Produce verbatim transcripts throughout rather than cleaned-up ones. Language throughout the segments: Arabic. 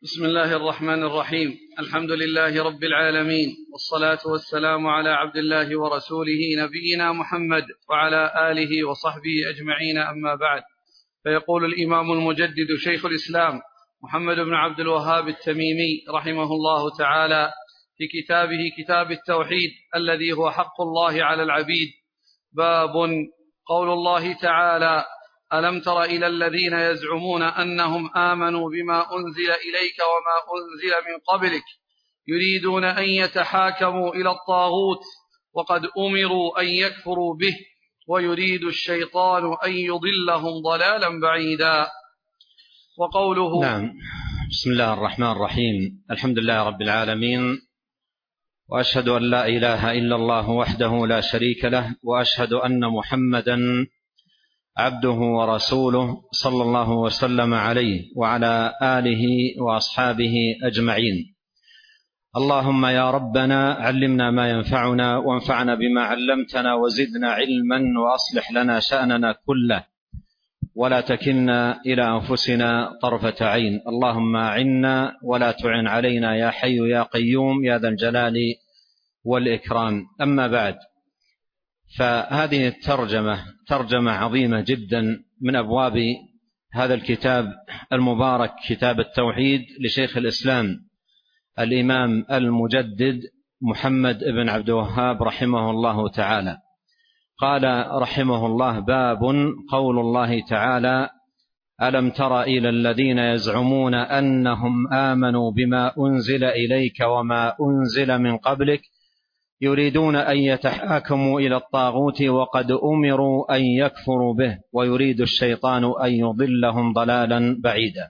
بسم الله الرحمن الرحيم. الحمد لله رب العالمين، والصلاة والسلام على عبد الله ورسوله نبينا محمد وعلى آله وصحبه أجمعين، أما بعد. فيقول الإمام المجدد شيخ الإسلام محمد بن عبد الوهاب التميمي رحمه الله تعالى في كتابه كتاب التوحيد الذي هو حق الله على العبيد: باب قول الله تعالى: ألم تر إلى الذين يزعمون أنهم آمنوا بما أنزل إليك وما أنزل من قبلك يريدون أن يتحاكموا إلى الطاغوت وقد أمروا أن يكفروا به ويريد الشيطان أن يضلهم ضلالا بعيدا. وقوله نعم. بسم الله الرحمن الرحيم. الحمد لله رب العالمين، وأشهد أن لا إله إلا الله وحده لا شريك له، وأشهد أن محمدا عبده ورسوله صلى الله وسلم عليه وعلى آله وأصحابه أجمعين. اللهم يا ربنا علمنا ما ينفعنا وانفعنا بما علمتنا وزدنا علما وأصلح لنا شأننا كله ولا تكلنا إلى أنفسنا طرفة عين. اللهم أعنا ولا تعن علينا يا حي يا قيوم يا ذا الجلال والإكرام. أما بعد، فهذه الترجمة ترجمة عظيمة جدا من أبواب هذا الكتاب المبارك، كتاب التوحيد لشيخ الإسلام الإمام المجدد محمد بن عبد الوهاب رحمه الله تعالى. قال رحمه الله: باب قول الله تعالى: ألم تر إلى الذين يزعمون أنهم آمنوا بما أنزل إليك وما أنزل من قبلك يريدون أن يتحاكموا إلى الطاغوت وقد أمروا أن يكفروا به ويريد الشيطان أن يضلهم ضلالا بعيدا.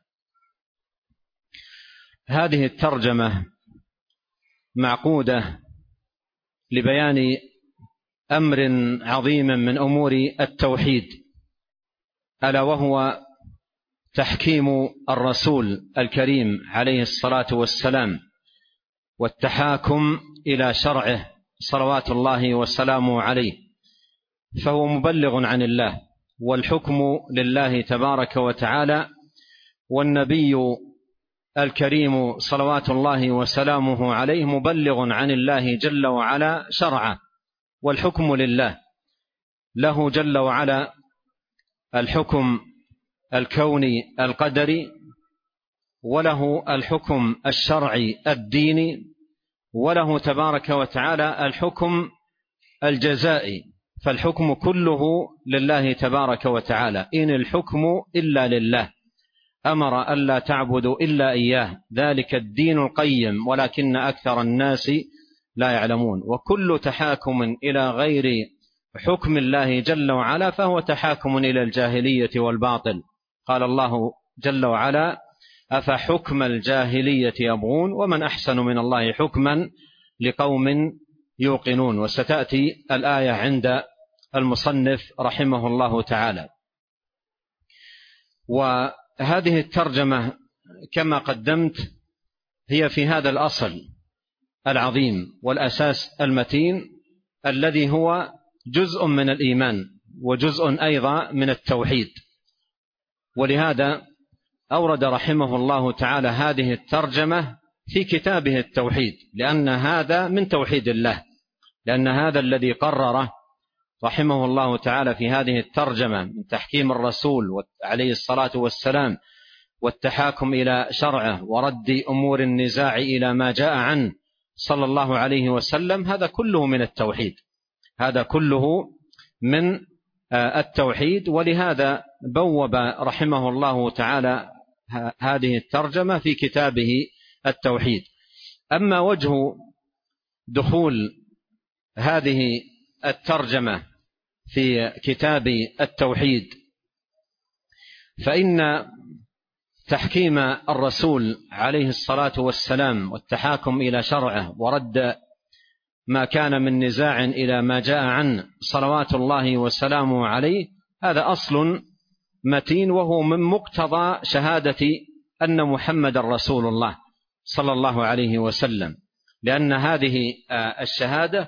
هذه الترجمة معقودة لبيان أمر عظيم من أمور التوحيد، ألا وهو تحكيم الرسول الكريم عليه الصلاة والسلام والتحاكم إلى شرعه صلوات الله وسلامه عليه، فهو مبلغ عن الله، والحكم لله تبارك وتعالى، والنبي الكريم صلوات الله وسلامه عليه مبلغ عن الله جل وعلا شرعه، والحكم لله. له جل وعلا الحكم الكوني القدري، وله الحكم الشرعي الديني، وله تبارك وتعالى الحكم الجزائي. فالحكم كله لله تبارك وتعالى، إن الحكم إلا لله، أمر ألا تعبدوا إلا إياه، ذلك الدين القيم ولكن أكثر الناس لا يعلمون. وكل تحاكم إلى غير حكم الله جل وعلا فهو تحاكم إلى الجاهلية والباطل. قال الله جل وعلا: أفحكم الجاهلية يبغون ومن أحسن من الله حكما لقوم يوقنون. وستأتي الآية عند المصنف رحمه الله تعالى. وهذه الترجمة كما قدمت هي في هذا الأصل العظيم والأساس المتين الذي هو جزء من الإيمان وجزء أيضا من التوحيد. ولهذا أورد رحمه الله تعالى هذه الترجمة في كتابه التوحيد، لأن هذا من توحيد الله، لأن هذا الذي قرره رحمه الله تعالى في هذه الترجمة من تحكيم الرسول عليه الصلاة والسلام والتحاكم إلى شرعه ورد أمور النزاع إلى ما جاء عنه صلى الله عليه وسلم، هذا كله من التوحيد، هذا كله من التوحيد. ولهذا بوب رحمه الله تعالى هذه الترجمة في كتابه التوحيد. أما وجه دخول هذه الترجمة في كتاب التوحيد، فإن تحكيم الرسول عليه الصلاة والسلام والتحاكم إلى شرعه ورد ما كان من نزاع إلى ما جاء عنه صلوات الله وسلامه عليه، هذا أصل متين، وهو من مقتضى شهادة أن محمد رسول الله صلى الله عليه وسلم، لأن هذه الشهادة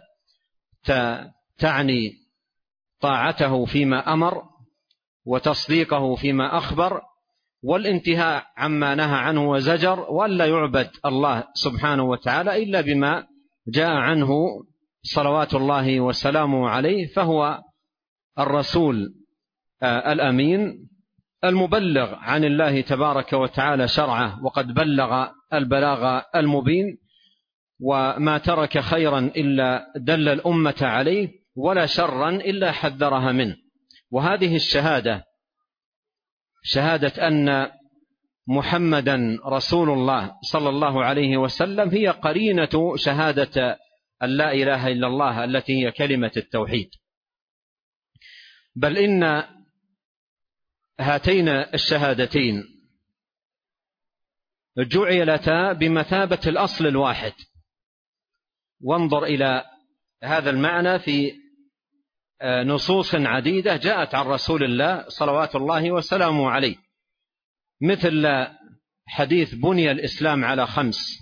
تعني طاعته فيما أمر وتصديقه فيما أخبر والانتهاء عما نهى عنه وزجر، وألا يعبد الله سبحانه وتعالى إلا بما جاء عنه صلوات الله وسلامه عليه، فهو الرسول الأمين المبلغ عن الله تبارك وتعالى شرعه، وقد بلغ البلاغ المبين، وما ترك خيرا إلا دل الأمة عليه، ولا شرا إلا حذرها منه. وهذه الشهادة، شهادة أن محمدا رسول الله صلى الله عليه وسلم، هي قرينة شهادة أن لا إله إلا الله التي هي كلمة التوحيد. بل إن هاتين الشهادتين جعلتا بمثابة الأصل الواحد. وانظر إلى هذا المعنى في نصوص عديدة جاءت عن رسول الله صلوات الله وسلامه عليه، مثل حديث بني الإسلام على خمس.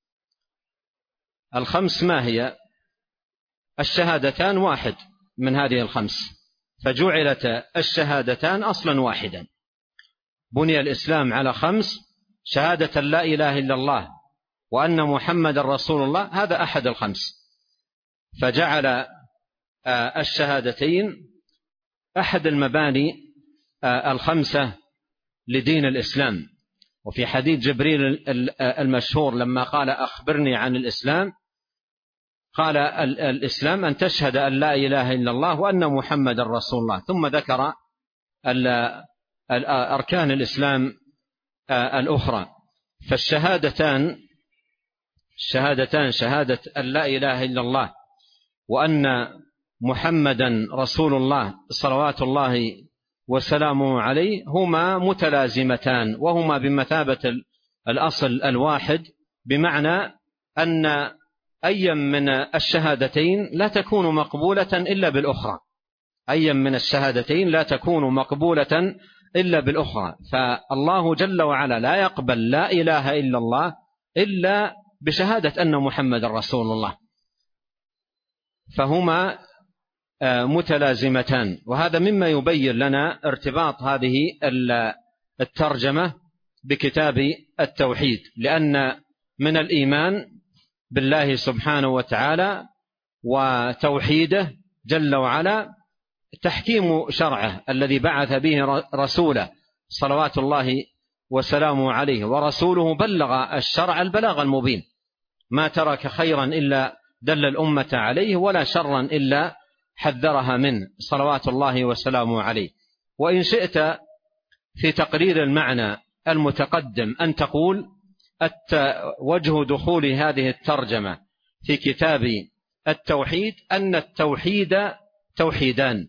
الخمس ما هي؟ الشهادتان واحد من هذه الخمس، فجعلت الشهادتان أصلا واحدا. بني الإسلام على خمس: شهادة لا إله إلا الله وأن محمد رسول الله، هذا أحد الخمس، فجعل الشهادتين أحد المباني الخمسة لدين الإسلام. وفي حديث جبريل المشهور لما قال أخبرني عن الإسلام، قال الإسلام أن تشهد أن لا إله إلا الله وأن محمد رسول الله، ثم ذكر أركان الإسلام الأخرى. فالشهادتان الشهادتان شهادة أن لا إله إلا الله وأن محمدا رسول الله صلوات الله وسلامه عليه هما متلازمتان، وهما بمثابة الأصل الواحد، بمعنى أن أي من الشهادتين لا تكون مقبولة إلا بالأخرى، أي من الشهادتين لا تكون مقبولة إلا بالأخرى. فالله جل وعلا لا يقبل لا إله إلا الله إلا بشهادة أن محمد رسول الله، فهما متلازمتان. وهذا مما يبين لنا ارتباط هذه الترجمة بكتاب التوحيد، لأن من الإيمان بالله سبحانه وتعالى وتوحيده جل وعلا تحكيم شرعه الذي بعث به رسوله صلوات الله وسلامه عليه، ورسوله بلغ الشرع البلاغ المبين، ما ترك خيرا إلا دل الأمة عليه، ولا شرا إلا حذرها منه صلوات الله وسلامه عليه. وإن شئت في تقرير المعنى المتقدم أن تقول وجه دخول هذه الترجمة في كتاب التوحيد أن التوحيد توحيدان: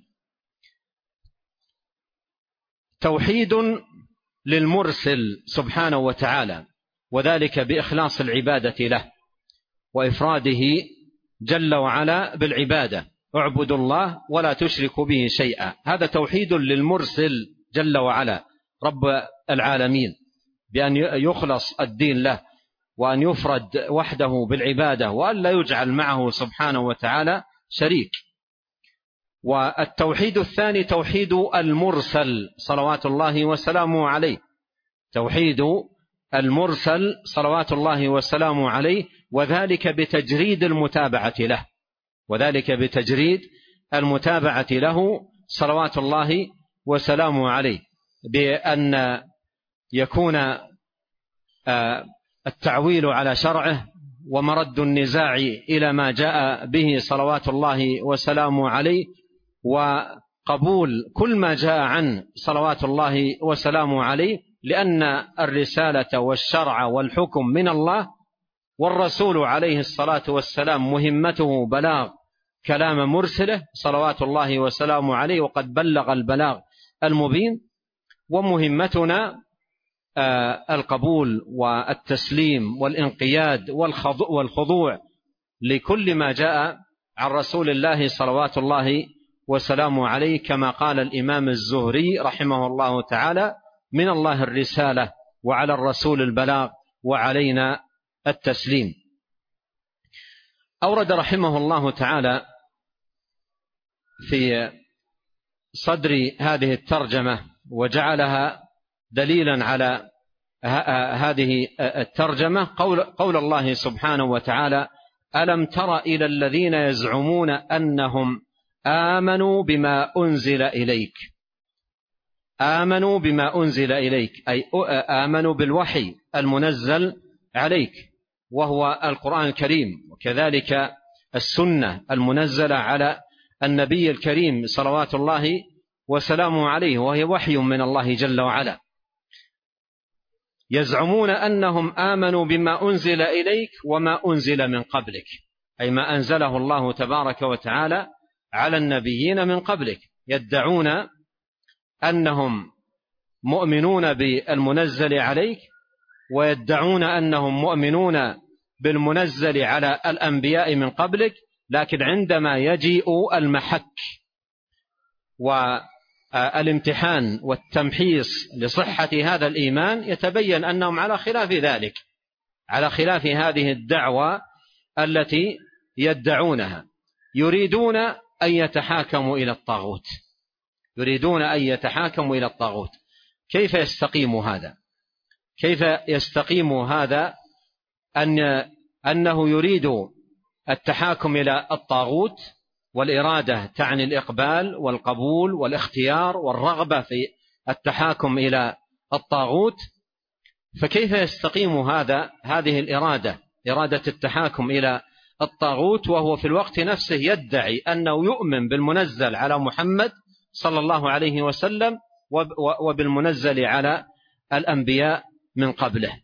توحيد للمرسل سبحانه وتعالى، وذلك بإخلاص العبادة له وإفراده جل وعلا بالعبادة، اعبدوا الله ولا تشركوا به شيئا. هذا توحيد للمرسل جل وعلا رب العالمين، بأن يخلص الدين له، وأن يفرد وحده بالعبادة، وأن لا يجعل معه سبحانه وتعالى شريك. والتوحيد الثاني توحيد المرسل صلوات الله وسلامه عليه، توحيد المرسل صلوات الله وسلامه عليه، وذلك بتجريد المتابعة له، وذلك بتجريد المتابعة له صلوات الله وسلامه عليه، بأن يكون التعويل على شرعه ومرد النزاع إلى ما جاء به صلوات الله وسلامه عليه، وقبول كل ما جاء عنه صلوات الله وسلامه عليه، لأن الرسالة والشرع والحكم من الله، والرسول عليه الصلاة والسلام مهمته بلاغ كلام مرسله صلوات الله وسلامه عليه، وقد بلغ البلاغ المبين، ومهمتنا القبول والتسليم والانقياد والخضوع لكل ما جاء عن رسول الله صلوات الله وسلامه عليه، كما قال الإمام الزهري رحمه الله تعالى: من الله الرسالة وعلى الرسول البلاغ وعلينا التسليم. أورد رحمه الله تعالى في صدر هذه الترجمة وجعلها دليلا على هذه الترجمة قول, قول الله سبحانه وتعالى: ألم تر إلى الذين يزعمون أنهم آمنوا بما أنزل إليك. آمنوا بما أنزل إليك أي آمنوا بالوحي المنزل عليك وهو القرآن الكريم، وكذلك السنة المنزلة على النبي الكريم صلوات الله وسلامه عليه، وهي وحي من الله جل وعلا. يزعمون أنهم آمنوا بما أنزل إليك وما أنزل من قبلك، أي ما أنزله الله تبارك وتعالى على النبيين من قبلك. يدعون أنهم مؤمنون بالمنزل عليك، ويدعون أنهم مؤمنون بالمنزل على الأنبياء من قبلك، لكن عندما يجيء المحك والامتحان والتمحيص لصحة هذا الإيمان يتبين أنهم على خلاف ذلك، على خلاف هذه الدعوة التي يدعونها. يريدون أن يتحاكموا إلى الطاغوت، يريدون أن يتحاكموا إلى الطاغوت. كيف يستقيم هذا؟ كيف يستقيم هذا أن أنه يريد التحاكم إلى الطاغوت، والإرادة تعني الإقبال والقبول والاختيار والرغبة في التحاكم إلى الطاغوت، فكيف يستقيم هذا هذه الإرادة، إرادة التحاكم إلى الطاغوت، وهو في الوقت نفسه يدعي أنه يؤمن بالمنزل على محمد صلى الله عليه وسلم وبالمنزل على الأنبياء من قبله؟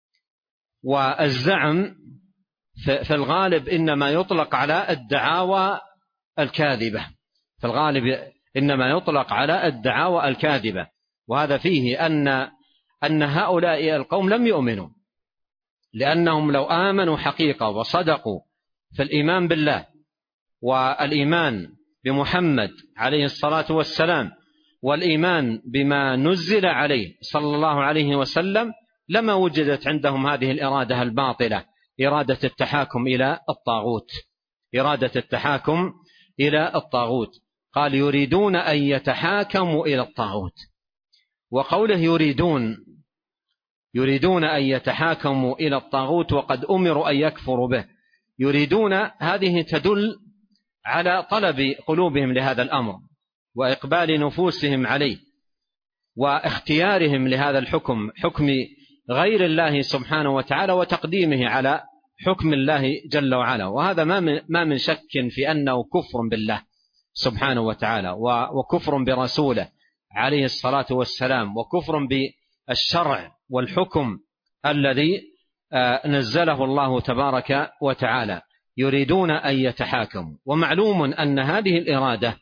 والزعم في الغالب إنما يطلق على الدعاوى الكاذبة، في الغالب إنما يطلق على الدعاوى الكاذبة، وهذا فيه أن أن هؤلاء القوم لم يؤمنوا، لأنهم لو آمنوا حقيقة وصدقوا في الإيمان بالله والإيمان بمحمد عليه الصلاة والسلام والإيمان بما نزل عليه صلى الله عليه وسلم، لما وجدت عندهم هذه الإرادة الباطلة، إرادة التحاكم إلى الطاغوت، إرادة التحاكم إلى الطاغوت. قال يريدون أن يتحاكموا إلى الطاغوت، وقوله يريدون يريدون أن يتحاكموا إلى الطاغوت وقد أمروا أن يكفروا به. يريدون هذه تدل على طلب قلوبهم لهذا الأمر وإقبال نفوسهم عليه واختيارهم لهذا الحكم، حكم غير الله سبحانه وتعالى، وتقديمه على حكم الله جل وعلا. وهذا ما من شك في أنه كفر بالله سبحانه وتعالى، وكفر برسوله عليه الصلاة والسلام، وكفر بالشرع والحكم الذي نزله الله تبارك وتعالى. يريدون أن يتحاكموا، ومعلوم أن هذه الإرادة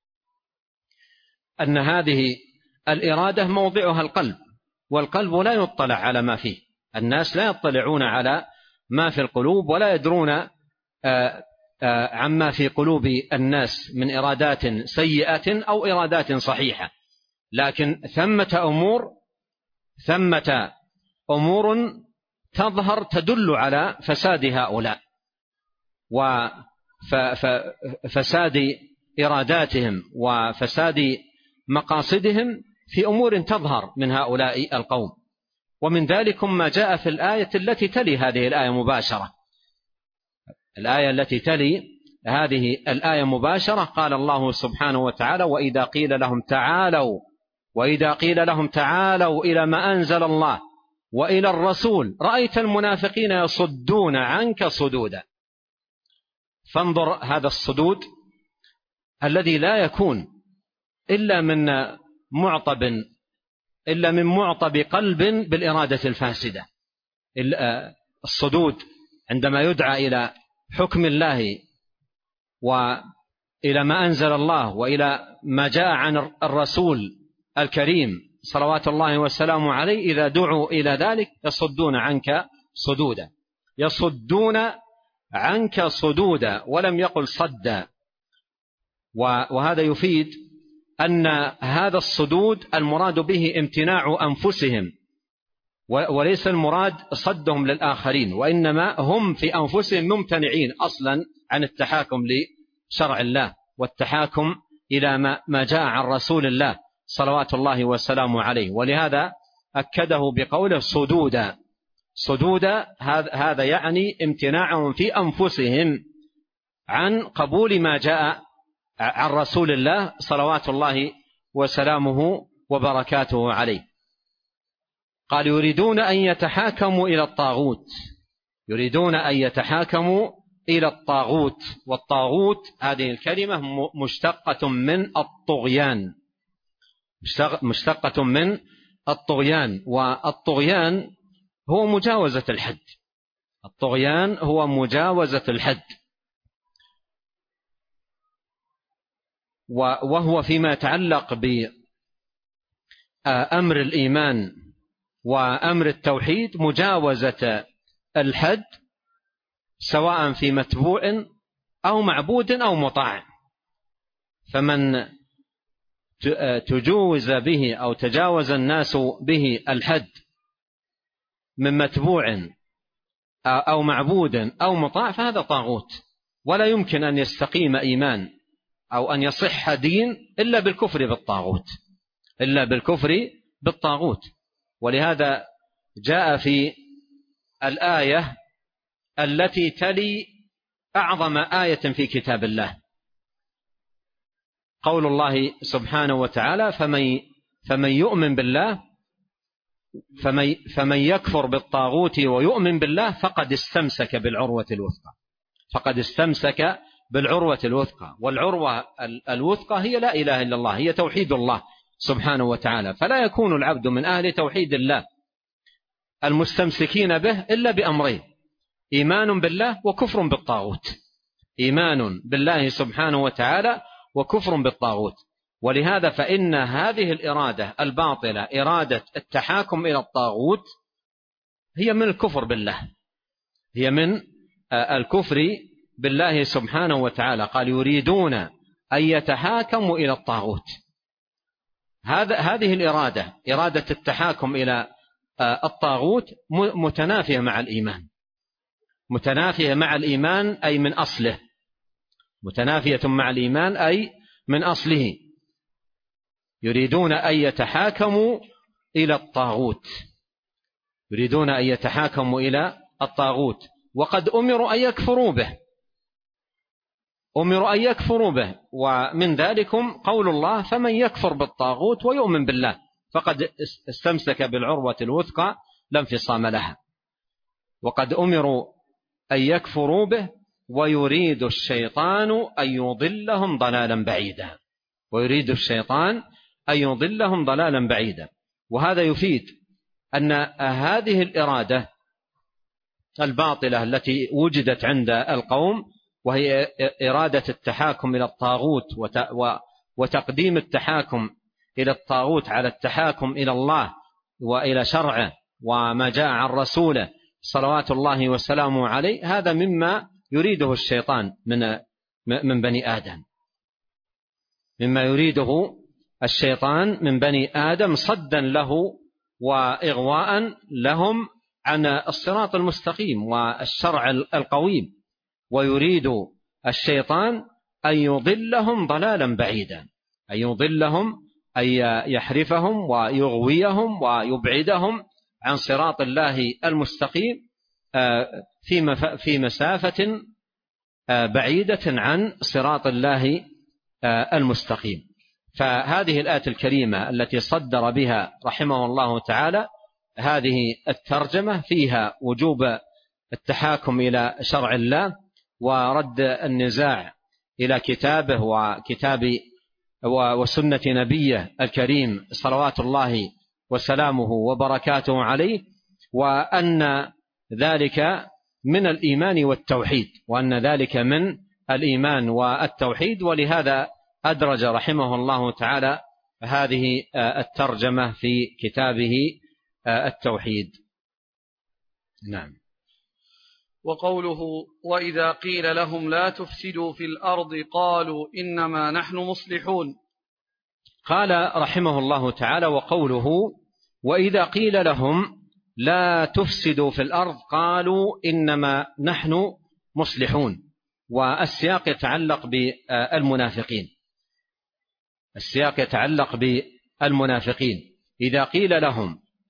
أن هذه الإرادة موضعها القلب، والقلب لا يطلع على ما فيه، الناس لا يطلعون على ما في القلوب ولا يدرون عما في قلوب الناس من إرادات سيئة أو إرادات صحيحة، لكن ثمة أمور ثمة أمور تظهر تدل على فساد هؤلاء وفساد إراداتهم وفساد مقاصدهم في أمور تظهر من هؤلاء القوم. ومن ذلك ما جاء في الآية التي تلي هذه الآية مباشرة، الآية التي تلي هذه الآية مباشرة، قال الله سبحانه وتعالى: وإذا قيل لهم تعالوا وإذا قيل لهم تعالوا إلى ما أنزل الله وإلى الرسول رأيت المنافقين يصدون عنك صدودا. فانظر هذا الصدود الذي لا يكون إلا من معطب إلا من معطب قلب بالإرادة الفاسدة. الصدود عندما يدعى إلى حكم الله وإلى ما أنزل الله وإلى ما جاء عن الرسول الكريم صلوات الله والسلام عليه، إذا دعوا إلى ذلك يصدون عنك صدودا، يصدون عنك صدودا، ولم يقل صدا. وهذا يفيد أن هذا الصدود المراد به امتناع أنفسهم، وليس المراد صدهم للآخرين، وإنما هم في أنفسهم ممتنعين أصلا عن التحاكم لشرع الله والتحاكم إلى ما جاء عن رسول الله صلوات الله والسلام عليه. ولهذا أكده بقوله صدودا. صدودا هذا يعني امتناعهم في أنفسهم عن قبول ما جاء عن رسول الله صلوات الله وسلامه وبركاته عليه. قال يريدون أن يتحاكموا إلى الطاغوت، يريدون أن يتحاكموا إلى الطاغوت. والطاغوت هذه الكلمة مشتقة من الطغيان، مشتقة من الطغيان، والطغيان هو مجاوزة الحد. الطغيان هو مجاوزة الحد، وهو فيما يتعلق بأمر الإيمان وأمر التوحيد مجاوزة الحد، سواء في متبوع أو معبود أو مطاع. فمن تجوز به أو تجاوز الناس به الحد من متبوع أو معبود أو مطاع فهذا طاغوت، ولا يمكن أن يستقيم إيمان أو أن يصح دين إلا بالكفر بالطاغوت، إلا بالكفر بالطاغوت. ولهذا جاء في الآية التي تلي أعظم آية في كتاب الله قول الله سبحانه وتعالى فمن, فمن يؤمن بالله فمن, فمن يكفر بالطاغوت ويؤمن بالله فقد استمسك بالعروة الوثقى، فقد استمسك بالعروة الوثقى. والعروة الوثقى هي لا إله إلا الله، هي توحيد الله سبحانه وتعالى. فلا يكون العبد من أهل توحيد الله المستمسكين به إلا بأمرين: إيمان بالله وكفر بالطاغوت، إيمان بالله سبحانه وتعالى وكفر بالطاغوت. ولهذا فإن هذه الإرادة الباطلة، إرادة التحاكم إلى الطاغوت، هي من الكفر بالله، هي من الكفر بالله سبحانه وتعالى. قال يريدون أن يتحاكموا إلى الطاغوت. هذا هذه الإرادة، إرادة التحاكم إلى الطاغوت، متنافية مع الإيمان، متنافية مع الإيمان أي من أصله، متنافية مع الإيمان أي من أصله. يريدون أن يتحاكموا إلى الطاغوت، يريدون أن يتحاكموا إلى الطاغوت، وقد أمروا أن يكفروا به، أمروا أن يكفروا به. ومن ذلكم قول الله فمن يكفر بالطاغوت ويؤمن بالله فقد استمسك بالعروة الوثقى لا انفصام لها. وقد أمروا أن يكفروا به ويريد الشيطان أن يضلهم ضلالا بعيدا، ويريد الشيطان أن يضلهم ضلالا بعيدا. وهذا يفيد أن هذه الإرادة الباطلة التي وجدت عند القوم، وهي إرادة التحاكم إلى الطاغوت وتقديم التحاكم إلى الطاغوت على التحاكم إلى الله وإلى شرعه وما جاء عن رسوله صلوات الله وسلامه عليه، هذا مما يريده الشيطان من من بني آدم، مما يريده الشيطان من بني آدم صدا له وإغواء لهم عن الصراط المستقيم والشرع القويم. ويريد الشيطان أن يضلهم ضلالا بعيدا، أن يضلهم، أن يحرفهم ويغويهم ويبعدهم عن صراط الله المستقيم في مسافة بعيدة عن صراط الله المستقيم. فهذه الآية الكريمة التي صدر بها رحمه الله تعالى هذه الترجمة فيها وجوب التحاكم إلى شرع الله ورد النزاع إلى كتابه وكتاب وسنة نبيه الكريم صلوات الله وسلامه وبركاته عليه، وأن ذلك من الإيمان والتوحيد، وأن ذلك من الإيمان والتوحيد. ولهذا أدرج رحمه الله تعالى هذه الترجمة في كتابه التوحيد. نعم. وقوله وإذا قيل لهم لا تفسدوا في الأرض قالوا إنما نحن مصلحون. قال رحمه الله تعالى وقوله وإذا قيل لهم لا تفسدوا في الأرض قالوا إنما نحن مصلحون. والسياق يتعلق بالمنافقين، السياق يتعلق بالمنافقين. إذا قيل لهم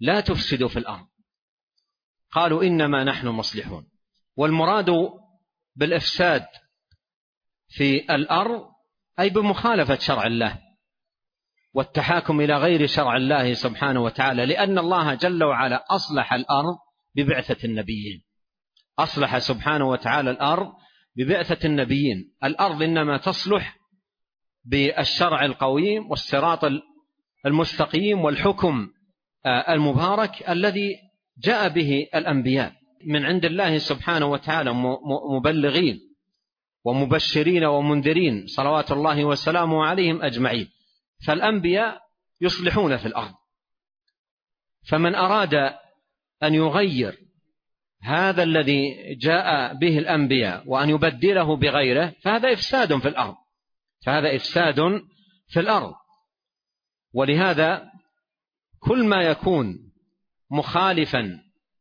لا تفسدوا في الأرض. قالوا إنما نحن مصلحون. والمراد بالإفساد في الأرض أي بمخالفة شرع الله والتحاكم إلى غير شرع الله سبحانه وتعالى، لأن الله جل وعلا أصلح الأرض ببعثة النبيين. أصلح سبحانه وتعالى الأرض ببعثة النبيين. الأرض إنما تصلح بالشرع القويم والصراط المستقيم والحكم المبارك الذي جاء به الأنبياء من عند الله سبحانه وتعالى مبلغين ومبشرين ومنذرين صلوات الله وسلامه عليهم أجمعين. فالأنبياء يصلحون في الأرض. فمن أراد أن يغير هذا الذي جاء به الأنبياء وأن يبدله بغيره فهذا إفساد في الأرض، فهذا إفساد في الأرض. ولهذا كل ما يكون مخالفا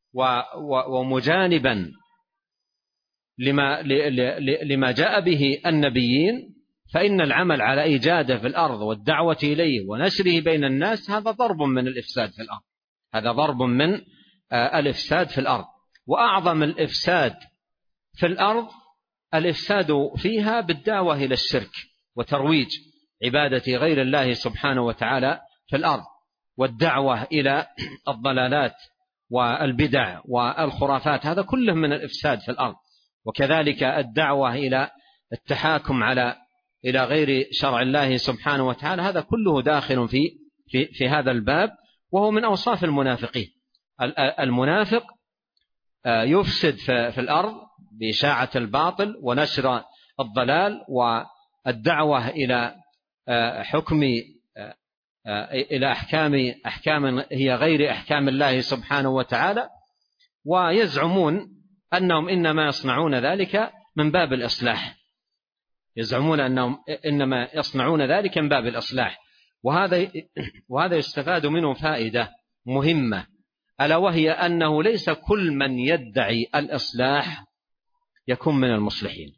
ومجانبا لما, لما جاء به النبيين فإن العمل على إيجاده في الأرض والدعوة إليه ونشره بين الناس هذا ضرب من الإفساد في الأرض، هذا ضرب من الإفساد في الأرض. وأعظم الإفساد في الأرض الإفساد فيها بالدعوة إلى الشرك وترويج عبادة غير الله سبحانه وتعالى في الأرض، والدعوة إلى الضلالات والبدع والخرافات، هذا كله من الإفساد في الأرض. وكذلك الدعوة إلى التحاكم على إلى غير شرع الله سبحانه وتعالى، هذا كله داخل في في في هذا الباب، وهو من أوصاف المنافقين. المنافق يفسد في الأرض بإشاعة الباطل ونشر الضلال والدعوة إلى حكم إلى أحكام أحكام هي غير أحكام الله سبحانه وتعالى، ويزعمون أنهم إنما يصنعون ذلك من باب الإصلاح، يزعمون أنهم إنما يصنعون ذلك من باب الإصلاح. وهذا وهذا يستفاد منه فائدة مهمة، ألا وهي أنه ليس كل من يدعي الإصلاح يكون من المصلحين.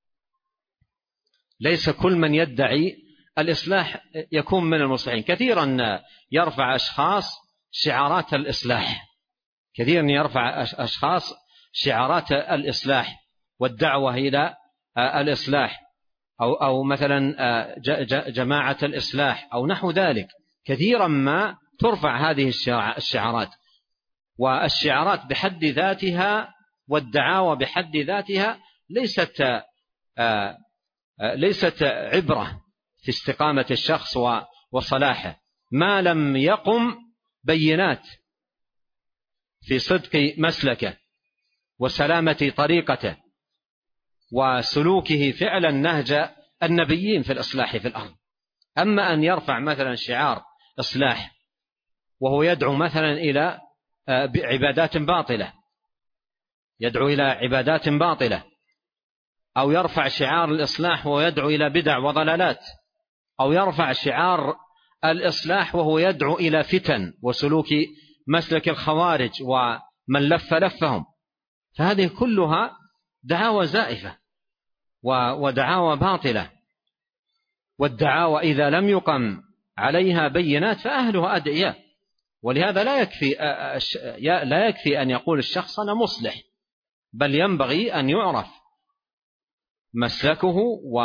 ليس كل من يدعي الإصلاح يكون من المصلحين. كثيرا يرفع أشخاص شعارات الإصلاح، كثيرا يرفع أشخاص شعارات الإصلاح والدعوة إلى الإصلاح، أو أو مثلا جماعة الإصلاح أو نحو ذلك. كثيرا ما ترفع هذه الشعارات، والشعارات بحد ذاتها والدعاوى بحد ذاتها ليست ليست عبرة في استقامة الشخص وصلاحه، ما لم يقم بينات في صدق مسلكه وسلامة طريقته وسلوكه فعلا نهج النبيين في الإصلاح في الأرض. أما أن يرفع مثلا شعار إصلاح وهو يدعو مثلا إلى عبادات باطلة، يدعو إلى عبادات باطلة، أو يرفع شعار الإصلاح وهو يدعو إلى بدع وضلالات، أو يرفع شعار الإصلاح وهو يدعو إلى فتن وسلوك مسلك الخوارج ومن لف لفهم، فهذه كلها دعاوى زائفة ودعاوى باطلة. والدعاوى إذا لم يقم عليها بينات فأهلها أدعياء. ولهذا لا يكفي لا يكفي أن يقول الشخص أنا مصلح، بل ينبغي أن يعرف مسلكه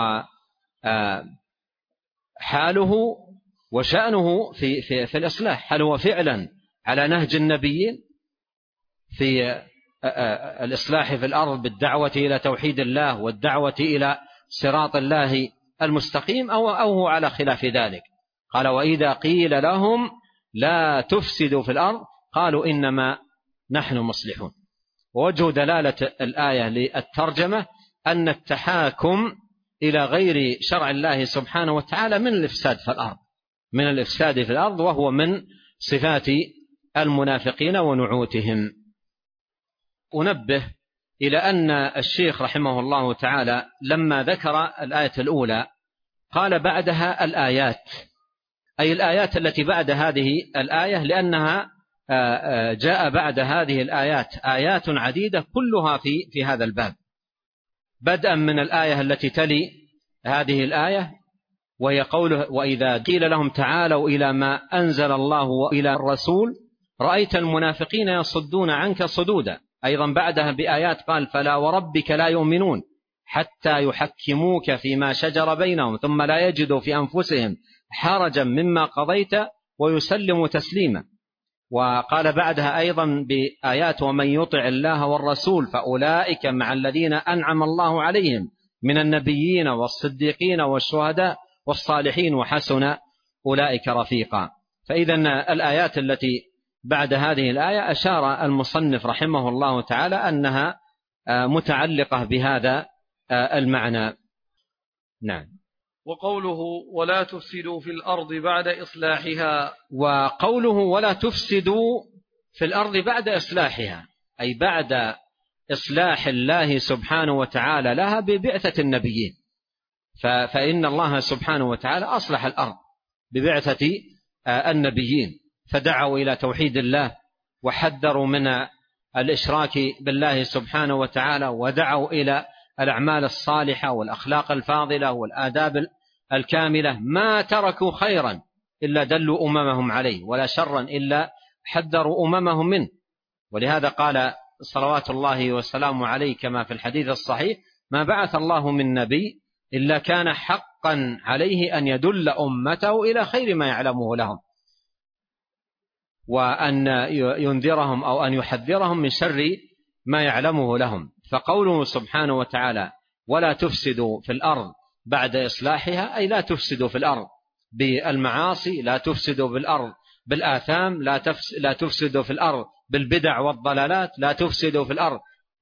وحاله وشأنه في في في الإصلاح. هل هو فعلا على نهج النبيين في الإصلاح في الأرض بالدعوة إلى توحيد الله والدعوة إلى صراط الله المستقيم، أو أو هو على خلاف ذلك؟ قال وإذا قيل لهم لا تفسدوا في الأرض قالوا إنما نحن مصلحون. ووجه دلالة الآية للترجمة أن التحاكم إلى غير شرع الله سبحانه وتعالى من الإفساد في الأرض، من الإفساد في الأرض، وهو من صفات المنافقين ونعوتهم. أنبه إلى أن الشيخ رحمه الله تعالى لما ذكر الآية الأولى قال بعدها الآيات، أي الآيات التي بعد هذه الآية، لأنها جاء بعد هذه الآيات آيات عديدة كلها في في هذا الباب، بدءا من الآية التي تلي هذه الآية وهي قوله وإذا قيل لهم تعالوا إلى ما أنزل الله وإلى الرسول رأيت المنافقين يصدون عنك صدودا. أيضا بعدها بآيات قال فلا وربك لا يؤمنون حتى يحكموك فيما شجر بينهم ثم لا يجدوا في أنفسهم حرجا مما قضيت ويسلموا تسليما. وقال بعدها أيضا بآيات ومن يطع الله والرسول فأولئك مع الذين أنعم الله عليهم من النبيين والصديقين والشهداء والصالحين وحسن أولئك رفيقا. فإذا الآيات التي بعد هذه الآية أشار المصنف رحمه الله تعالى أنها متعلقة بهذا المعنى. نعم. وقوله ولا تفسدوا في الأرض بعد إصلاحها، وقوله ولا تفسدوا في الأرض بعد إصلاحها أي بعد إصلاح الله سبحانه وتعالى لها ببعثة النبيين. فإن الله سبحانه وتعالى أصلح الأرض ببعثة النبيين، فدعوا إلى توحيد الله وحذروا من الإشراك بالله سبحانه وتعالى، ودعوا إلى الأعمال الصالحة والأخلاق الفاضلة والآداب الكاملة. ما تركوا خيرا إلا دلوا أممهم عليه، ولا شرا إلا حذروا أممهم منه. ولهذا قال صلوات الله وسلامه عليه كما في الحديث الصحيح ما بعث الله من نبي إلا كان حقا عليه أن يدل أمته إلى خير ما يعلمه لهم، وأن ينذرهم أو أن يحذرهم من شر ما يعلمه لهم. فقوله سبحانه وتعالى ولا تفسدوا في الأرض بعد إصلاحها أي لا تفسدوا في الأرض بالمعاصي، لا تفسدوا في الأرض بالآثام، لا تفسدوا في الأرض بالبدع والضلالات، لا تفسدوا في الأرض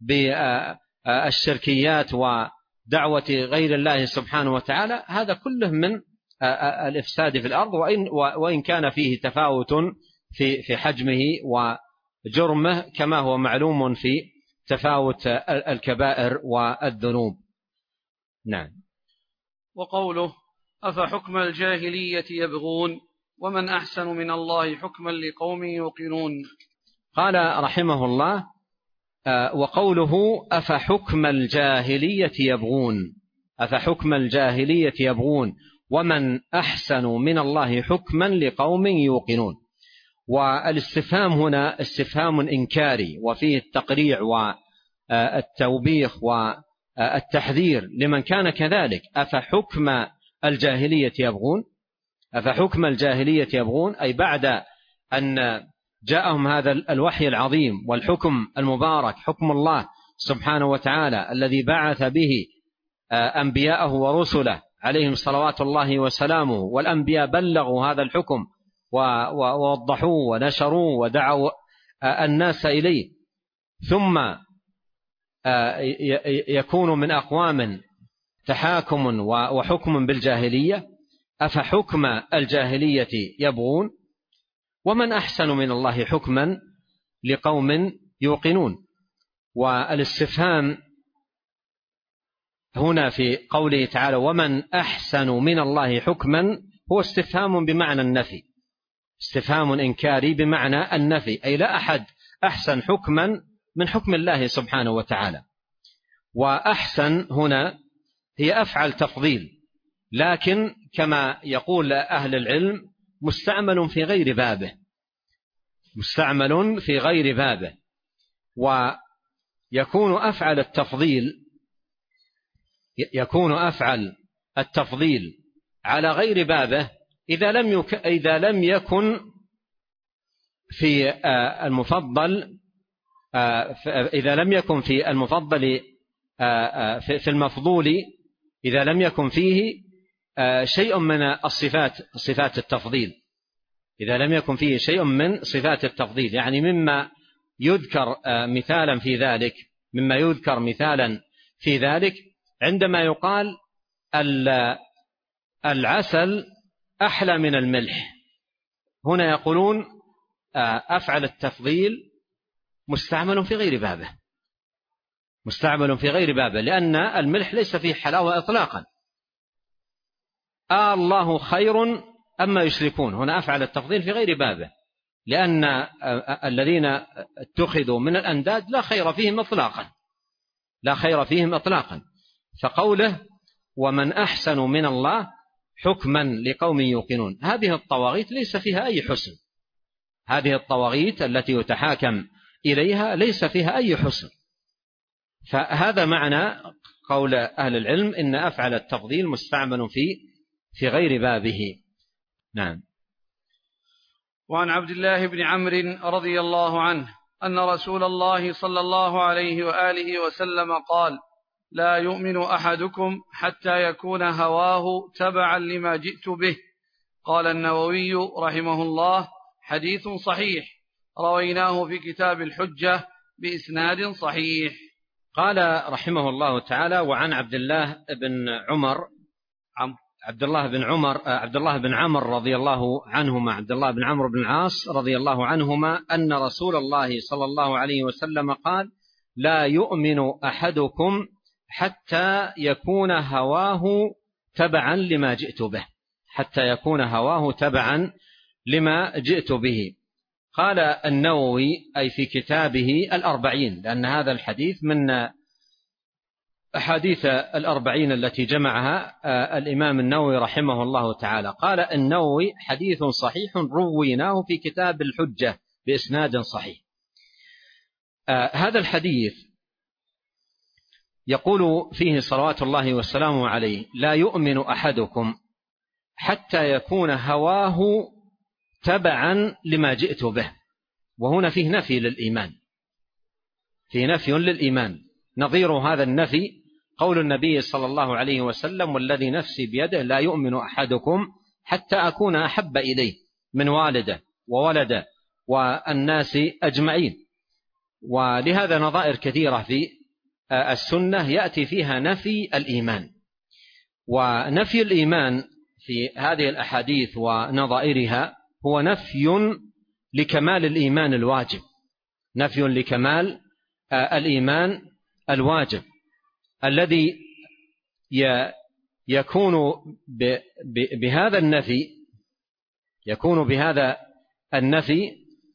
بالشركيات ودعوة غير الله سبحانه وتعالى. هذا كله من الإفساد في الأرض، وإن, وإن كان فيه تفاوت في في حجمه وجرمه كما هو معلوم في تفاوت الكبائر والذنوب. نعم. وقوله أفحكم الجاهلية يبغون ومن أحسن من الله حكما لقوم يوقنون. قال رحمه الله وقوله أفحكم الجاهلية يبغون، أفحكم الجاهلية يبغون ومن أحسن من الله حكما لقوم يوقنون. والاستفهام هنا استفهام إنكاري وفيه التقريع والتوبيخ والتحذير لمن كان كذلك. أفحكم الجاهلية يبغون، أفحكم الجاهلية يبغون أي بعد أن جاءهم هذا الوحي العظيم والحكم المبارك حكم الله سبحانه وتعالى الذي بعث به أنبياءه ورسله عليهم صلوات الله وسلامه، والأنبياء بلغوا هذا الحكم ووضحوه ونشروه ودعوا الناس إليه، ثم يكون من أقوام تحاكم وحكم بالجاهلية. أفحكم الجاهلية يبغون ومن أحسن من الله حكما لقوم يوقنون. والاستفهام هنا في قوله تعالى ومن أحسن من الله حكما هو استفهام بمعنى النفي، استفهام إنكاري بمعنى النفي، أي لا أحد أحسن حكما من حكم الله سبحانه وتعالى. وأحسن هنا هي أفعل تفضيل، لكن كما يقول أهل العلم مستعمل في غير بابه، مستعمل في غير بابه. ويكون أفعل التفضيل يكون أفعل التفضيل على غير بابه إذا لم يك إذا لم يكن في المفضل إذا لم يكن في المفضل في المفضول إذا لم يكن فيه شيء من الصفات صفات التفضيل، إذا لم يكن فيه شيء من صفات التفضيل، يعني مما يذكر مثالا في ذلك مما يذكر مثالا في ذلك عندما يقال العسل أحلى من الملح، هنا يقولون أفعل التفضيل مستعمل في غير بابه، مستعمل في غير بابه، لأن الملح ليس فيه حلاوة إطلاقا. آه الله خير أما يشركون، هنا أفعل التفضيل في غير بابه، لأن الذين اتخذوا من الأنداد لا خير فيهم إطلاقا، لا خير فيهم إطلاقا. فقوله ومن أحسن من الله حكما لقوم يوقنون، هذه الطواغيت ليس فيها أي حسن، هذه الطواغيت التي يتحاكم إليها ليس فيها أي حسن. فهذا معنى قول أهل العلم إن أفعل التفضيل مستعمل في في غير بابه. نعم. وعن عبد الله بن عمرو رضي الله عنه أن رسول الله صلى الله عليه وآله وسلم قال: لا يؤمن أحدكم حتى يكون هواه تبعا لما جئت به. قال النووي رحمه الله: حديث صحيح، رويناه في كتاب الحجة بإسناد صحيح. قال رحمه الله تعالى: وعن عبد الله بن عمر عبد الله بن عمر عبد الله بن عمرو رضي الله عنهما عبد الله بن عمرو بن العاص رضي الله عنهما أن رسول الله صلى الله عليه وسلم قال: لا يؤمن أحدكم حتى يكون هواه تبعا لما جئت به حتى يكون هواه تبعا لما جئت به. قال النووي أي في كتابه الأربعين، لأن هذا الحديث من أحاديث الأربعين التي جمعها الإمام النووي رحمه الله تعالى. قال النووي: حديث صحيح رويناه في كتاب الحجة بإسناد صحيح. هذا الحديث يقول فيه صلوات الله وسلامه عليه: لا يؤمن أحدكم حتى يكون هواه تبعا لما جئت به. وهنا فيه نفي للإيمان، فيه نفي للإيمان. نظير هذا النفي قول النبي صلى الله عليه وسلم: والذي نفسي بيده لا يؤمن أحدكم حتى أكون أحب إليه من والده وولده والناس أجمعين. ولهذا نظائر كثيرة في السنة يأتي فيها نفي الإيمان. ونفي الإيمان في هذه الأحاديث ونظائرها هو نفي لكمال الإيمان الواجب، نفي لكمال الإيمان الواجب الذي يكون بهذا النفي يكون بهذا النفي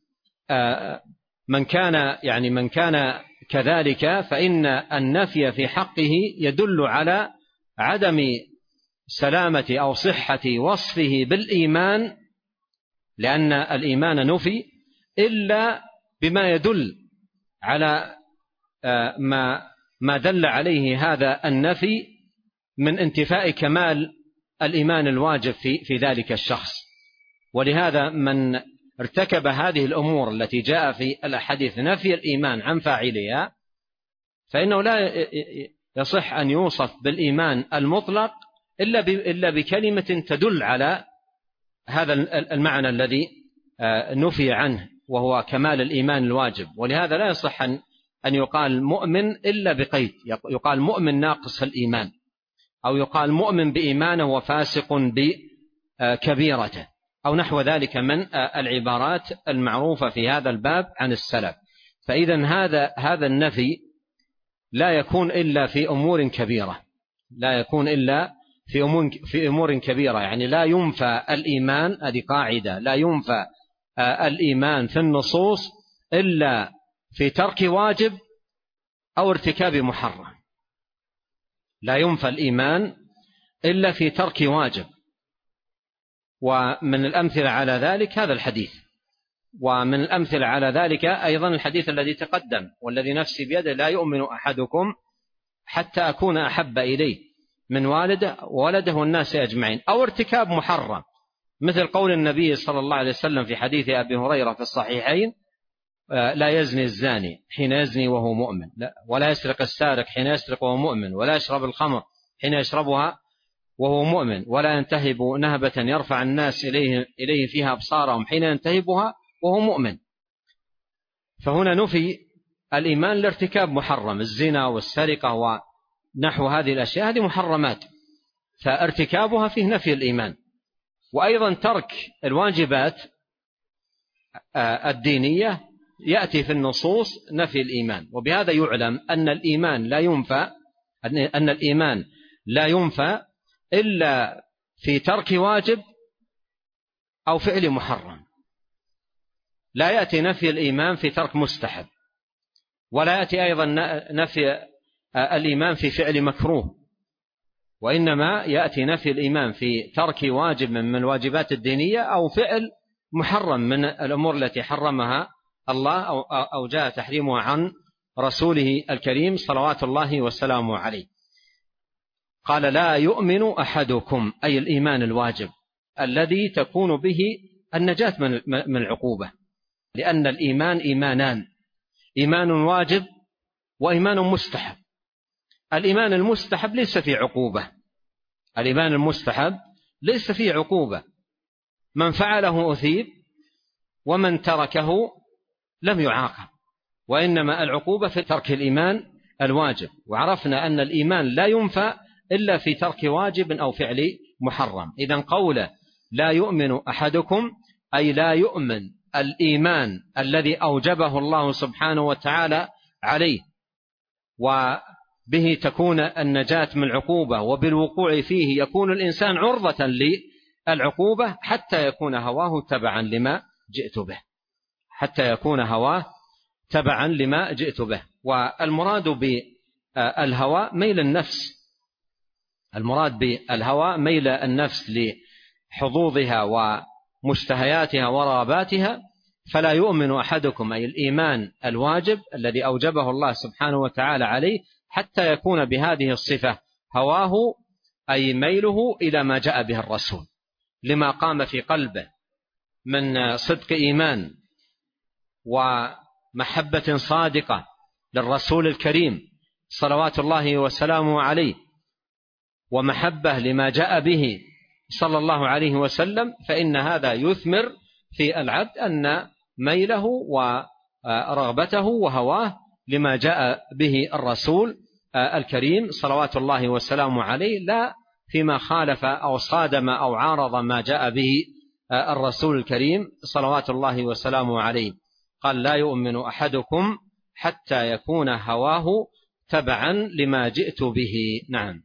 من كان يعني من كان كذلك فإن النفي في حقه يدل على عدم سلامة أو صحة وصفه بالإيمان، لأن الإيمان نفي إلا بما يدل على ما ما دل عليه هذا النفي من انتفاء كمال الإيمان الواجب في في ذلك الشخص. ولهذا من ارتكب هذه الأمور التي جاء في الأحاديث نفي الإيمان عن فاعلها فإنه لا يصح أن يوصف بالإيمان المطلق إلا إلا بكلمة تدل على هذا المعنى الذي نفي عنه وهو كمال الإيمان الواجب. ولهذا لا يصح أن يقال مؤمن إلا بقيد، يقال مؤمن ناقص الإيمان، أو يقال مؤمن بإيمانه وفاسق بكبيرته، أو نحو ذلك من العبارات المعروفة في هذا الباب عن السلف. فإذا هذا هذا النفي لا يكون إلا في أمور كبيرة، لا يكون إلا في أمور في أمور كبيرة، يعني لا ينفى الإيمان، هذه قاعدة، لا ينفى الإيمان في النصوص إلا في ترك واجب أو ارتكاب محرم. لا ينفى الإيمان إلا في ترك واجب. ومن الأمثلة على ذلك هذا الحديث، ومن الأمثلة على ذلك أيضا الحديث الذي تقدم: والذي نفسي بيده لا يؤمن أحدكم حتى أكون أحب إليه من والده وولده والناس أجمعين. أو ارتكاب محرم، مثل قول النبي صلى الله عليه وسلم في حديث أبي هريرة في الصحيحين: لا يزني الزاني حين يزني وهو مؤمن، لا، ولا يسرق السارق حين يسرق وهو مؤمن، ولا يشرب الخمر حين يشربها وهو مؤمن، ولا ينتهب نهبة يرفع الناس إليه, إليه فيها أبصارهم حين ينتهبها وهو مؤمن. فهنا نفي الإيمان لارتكاب محرم، الزنا والسرقة ونحو هذه الأشياء هذه محرمات، فارتكابها فيه نفي الإيمان. وأيضا ترك الواجبات الدينية يأتي في النصوص نفي الإيمان. وبهذا يعلم أن الإيمان لا ينفى أن الإيمان لا ينفى إلا في ترك واجب أو فعل محرم. لا يأتي نفي الإيمان في ترك مستحب، ولا يأتي أيضا نفي الإيمان في فعل مكروه، وإنما يأتي نفي الإيمان في ترك واجب من الواجبات الدينية أو فعل محرم من الأمور التي حرمها الله أو جاء تحريمها عن رسوله الكريم صلوات الله وسلامه عليه. قال لا يؤمن أحدكم، أي الإيمان الواجب الذي تكون به النجاة من العقوبة، لأن الإيمان إيمانان: إيمان واجب وإيمان مستحب. الإيمان المستحب ليس فيه عقوبة، الإيمان المستحب ليس فيه عقوبة، من فعله أثيب ومن تركه لم يعاقب، وإنما العقوبة في ترك الإيمان الواجب. وعرفنا أن الإيمان لا ينفى إلا في ترك واجب أو فعل محرم. إذن قوله لا يؤمن أحدكم أي لا يؤمن الإيمان الذي أوجبه الله سبحانه وتعالى عليه، وبه تكون النجاة من العقوبة، وبالوقوع فيه يكون الإنسان عرضة للعقوبة حتى يكون هواه تبعا لما جئت به، حتى يكون هواه تبعا لما جئت به. والمراد بالهوى ميل النفس، المراد بالهوى ميل النفس لحظوظها ومشتهياتها ورغباتها. فلا يؤمن أحدكم أي الإيمان الواجب الذي أوجبه الله سبحانه وتعالى عليه حتى يكون بهذه الصفة هواه أي ميله إلى ما جاء به الرسول، لما قام في قلبه من صدق إيمان ومحبة صادقة للرسول الكريم صلوات الله وسلامه عليه، ومحبة لما جاء به صلى الله عليه وسلم، فإن هذا يثمر في العبد أن ميله ورغبته وهواه لما جاء به الرسول الكريم صلوات الله وسلامه عليه، لا فيما خالف أو صادم أو عارض ما جاء به الرسول الكريم صلوات الله وسلامه عليه. قال لا يؤمن أحدكم حتى يكون هواه تبعا لما جئت به. نعم.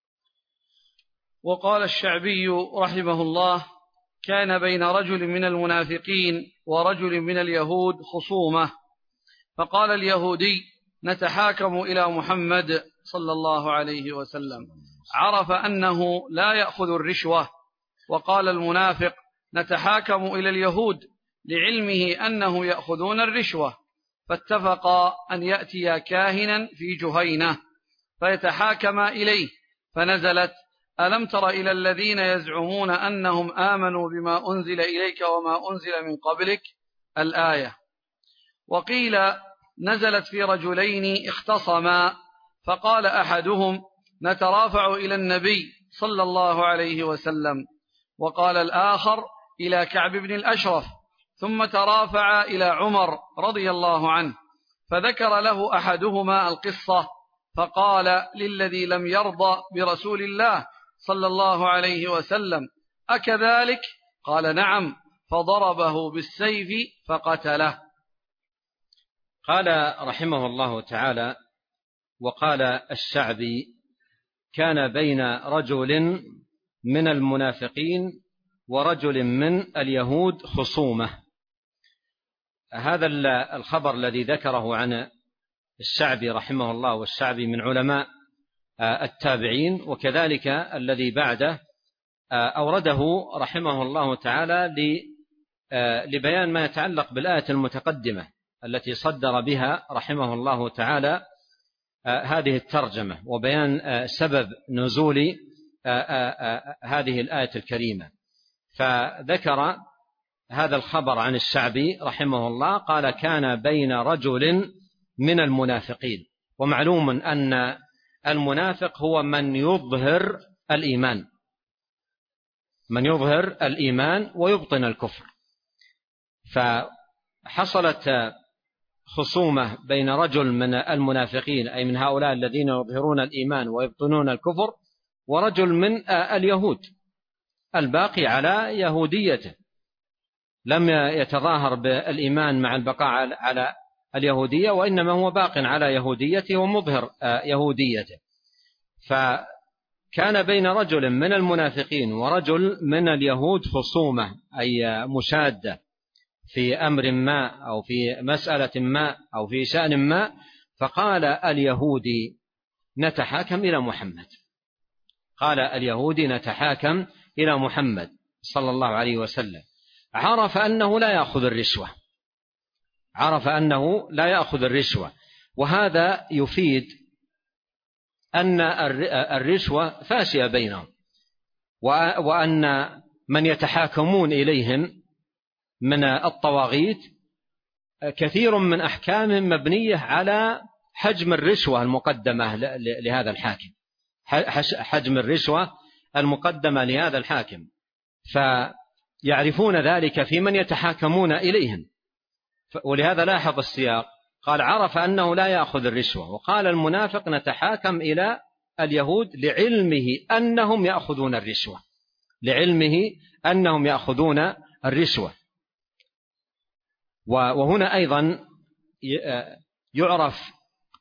وقال الشعبي رحمه الله: كان بين رجل من المنافقين ورجل من اليهود خصومة، فقال اليهودي: نتحاكم إلى محمد صلى الله عليه وسلم، عرف أنه لا يأخذ الرشوة. وقال المنافق: نتحاكم إلى اليهود، لعلمه أنه يأخذون الرشوة. فاتفقا أن يأتي كاهنا في جهينة فيتحاكم إليه، فنزلت: ألم تر إلى الذين يزعمون أنهم آمنوا بما أنزل إليك وما أنزل من قبلك، الآية. وقيل نزلت في رجلين اختصما، فقال أحدهم: نترافع إلى النبي صلى الله عليه وسلم، وقال الآخر: إلى كعب بن الأشرف، ثم ترافع إلى عمر رضي الله عنه، فذكر له أحدهما القصة، فقال للذي لم يرضى برسول الله صلى الله عليه وسلم: أكذلك؟ قال: نعم. فضربه بالسيف فقتله. قال رحمه الله تعالى: وقال الشعبي: كان بين رجل من المنافقين ورجل من اليهود خصومة. هذا الخبر الذي ذكره عن الشعبي رحمه الله، والشعبي من علماء التابعين، وكذلك الذي بعده أورده رحمه الله تعالى لبيان ما يتعلق بالآية المتقدمة التي صدر بها رحمه الله تعالى هذه الترجمة، وبيان سبب نزول هذه الآية الكريمة. فذكر هذا الخبر عن الشعبي رحمه الله، قال: كان بين رجل من المنافقين. ومعلوم أن المنافق هو من يظهر الإيمان، من يظهر الإيمان ويبطن الكفر. فحصلت خصومة بين رجل من المنافقين، أي من هؤلاء الذين يظهرون الإيمان ويبطنون الكفر، ورجل من اليهود الباقي على يهوديته، لم يتظاهر بالإيمان مع البقاء على اليهودية، وإنما هو باق على يهوديته ومظهر يهوديته. فكان بين رجل من المنافقين ورجل من اليهود خصومة، أي مشادة في أمر ما أو في مسألة ما أو في شأن ما. فقال اليهودي: نتحاكم إلى محمد. قال اليهودي: نتحاكم إلى محمد صلى الله عليه وسلم، عرف أنه لا يأخذ الرشوة، عرف أنه لا يأخذ الرشوة. وهذا يفيد أن الرشوة فاشية بينهم، وأن من يتحاكمون إليهم من الطواغيت كثير من أحكامهم مبنية على حجم الرشوة المقدمة لهذا الحاكم، حجم الرشوة المقدمة لهذا الحاكم، فيعرفون ذلك في من يتحاكمون إليهم. ولهذا لاحظ السياق قال عرف أنه لا يأخذ الرشوة، وقال المنافق نتحاكم إلى اليهود لعلمه أنهم يأخذون الرشوة، لعلمه أنهم يأخذون الرشوة. وهنا أيضا يعرف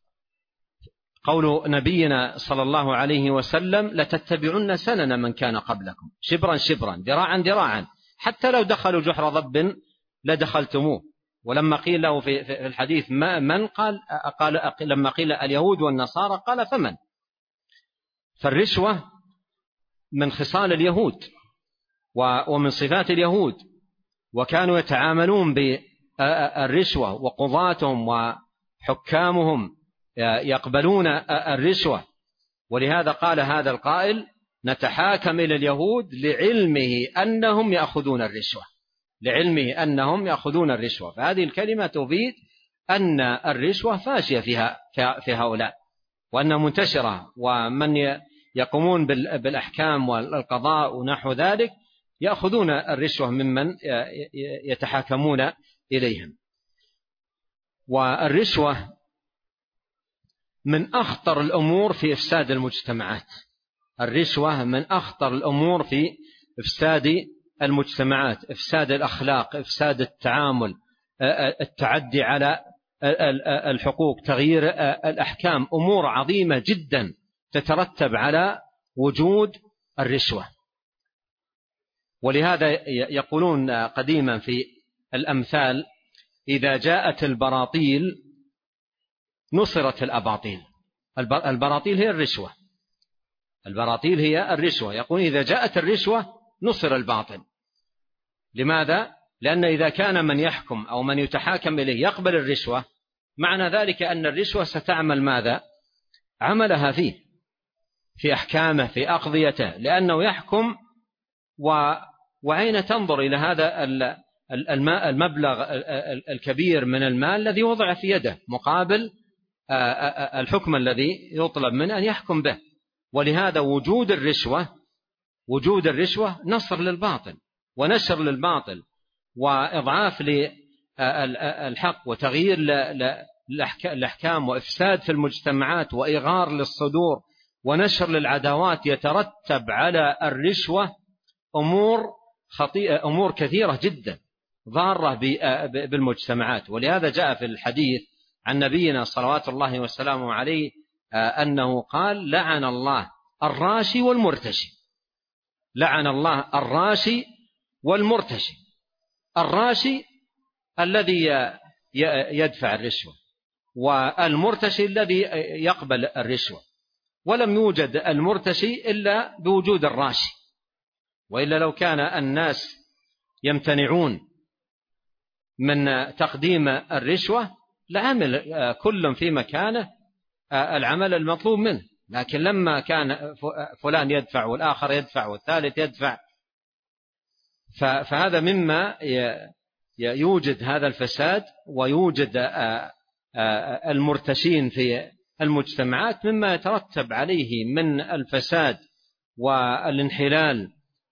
قول نبينا صلى الله عليه وسلم لتتبعن سنن من كان قبلكم شبرا شبرا ذراعا ذراعا حتى لو دخلوا جحر ضب لدخلتموه. ولما قيل له في الحديث من قال, قال لما قيل اليهود والنصارى قال فمن. فالرشوة من خصال اليهود ومن صفات اليهود، وكانوا يتعاملون بالرشوة، وقضاتهم وحكامهم يقبلون الرشوة. ولهذا قال هذا القائل نتحاكم إلى اليهود لعلمه أنهم يأخذون الرشوة، لعلمه أنهم يأخذون الرشوة. فهذه الكلمة تفيد أن الرشوة فاشية فيها في هؤلاء، وأنها منتشرة، ومن يقومون بالأحكام والقضاء ونحو ذلك يأخذون الرشوة ممن يتحاكمون إليهم. والرشوة من أخطر الأمور في إفساد المجتمعات، الرشوة من أخطر الأمور في إفساد المجتمعات، إفساد الأخلاق، إفساد التعامل، التعدي على الحقوق، تغيير الأحكام، أمور عظيمة جدا تترتب على وجود الرشوة. ولهذا يقولون قديما في الأمثال إذا جاءت البراطيل نصرت الأباطيل. البراطيل هي الرشوة، البراطيل هي الرشوة. يقول إذا جاءت الرشوة نصر الباطل. لماذا؟ لأن إذا كان من يحكم أو من يتحاكم إليه يقبل الرشوة، معنى ذلك أن الرشوة ستعمل ماذا؟ عملها فيه، في أحكامه، في أقضيته، لأنه يحكم و... وعين تنظر إلى هذا المبلغ الكبير من المال الذي وضع في يده مقابل الحكم الذي يطلب منه أن يحكم به. ولهذا وجود الرشوة وجود الرشوة نصر للباطل ونشر للباطل وإضعاف للحق وتغيير الأحكام وإفساد في المجتمعات وإغار للصدور ونشر للعداوات. يترتب على الرشوة أمور خطيئة، أمور كثيرة جدا ضارة بالمجتمعات. ولهذا جاء في الحديث عن نبينا صلوات الله وسلامه عليه أنه قال لعن الله الراشي والمرتشي، لعن الله الراشي والمرتشي. الراشي الذي يدفع الرشوة، والمرتشي الذي يقبل الرشوة. ولم يوجد المرتشي إلا بوجود الراشي، وإلا لو كان الناس يمتنعون من تقديم الرشوة لعمل كل في مكانه العمل المطلوب منه. لكن لما كان فلان يدفع والآخر يدفع والثالث يدفع، فهذا مما يوجد هذا الفساد ويوجد المرتشين في المجتمعات، مما يترتب عليه من الفساد والانحلال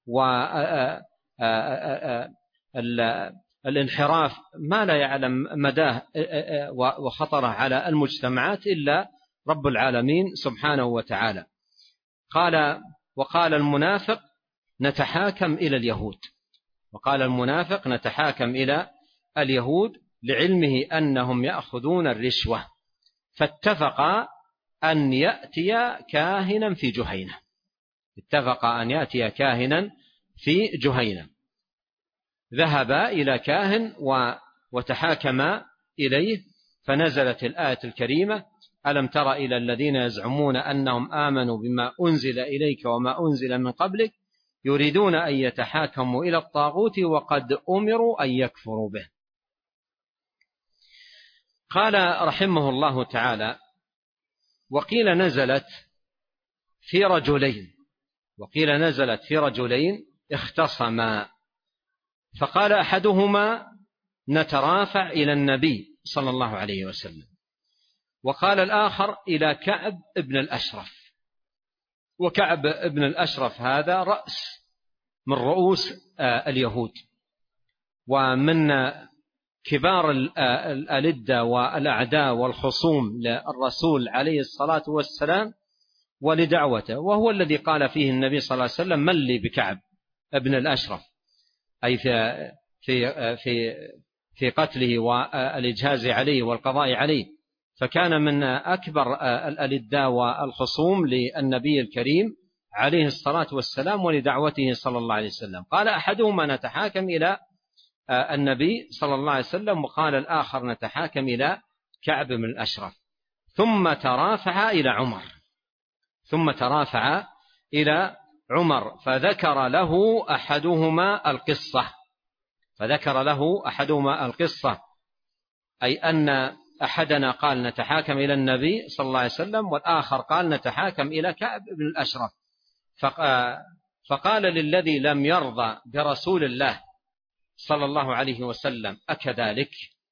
والانحراف ما لا يعلم مداه وخطره على المجتمعات إلا رب العالمين سبحانه وتعالى. قال وقال المنافق نتحاكم إلى اليهود، وقال المنافق نتحاكم إلى اليهود لعلمه أنهم يأخذون الرشوة، فاتفق أن يأتي كاهنا في جهينة، اتفق أن يأتي كاهنا في جهينة. ذهب إلى كاهن وتحاكم إليه، فنزلت الآية الكريمة ألم تر إلى الذين يزعمون أنهم آمنوا بما أنزل إليك وما أنزل من قبلك يريدون أن يتحاكموا إلى الطاغوت وقد أمروا أن يكفروا به. قال رحمه الله تعالى: وقيل نزلت في رجلين وقيل نزلت في رجلين اختصما، فقال أحدهما: نترافع إلى النبي صلى الله عليه وسلم، وقال الآخر: إلى كعب ابن الأشرف. وكعب ابن الأشرف هذا رأس من رؤوس اليهود، ومن كبار الألدة والأعداء والخصوم للرسول عليه الصلاة والسلام ولدعوته، وهو الذي قال فيه النبي صلى الله عليه وسلم: من لي بكعب ابن الأشرف، أي في في في في قتله والإجهاز عليه والقضاء عليه، فكان من أكبر الألداء والخصوم للنبي الكريم عليه الصلاة والسلام ولدعوته صلى الله عليه وسلم. قال أحدهما: نتحاكم إلى النبي صلى الله عليه وسلم، وقال الآخر: نتحاكم إلى كعب بن الأشرف. ثم ترافع إلى عمر ثم ترافع إلى عمر فذكر له أحدهما القصة فذكر له أحدهما القصة أي أن أحدنا قال: نتحاكم إلى النبي صلى الله عليه وسلم، والآخر قال: نتحاكم إلى كعب بن الأشرف. فقال للذي لم يرضى برسول الله صلى الله عليه وسلم: أكذلك؟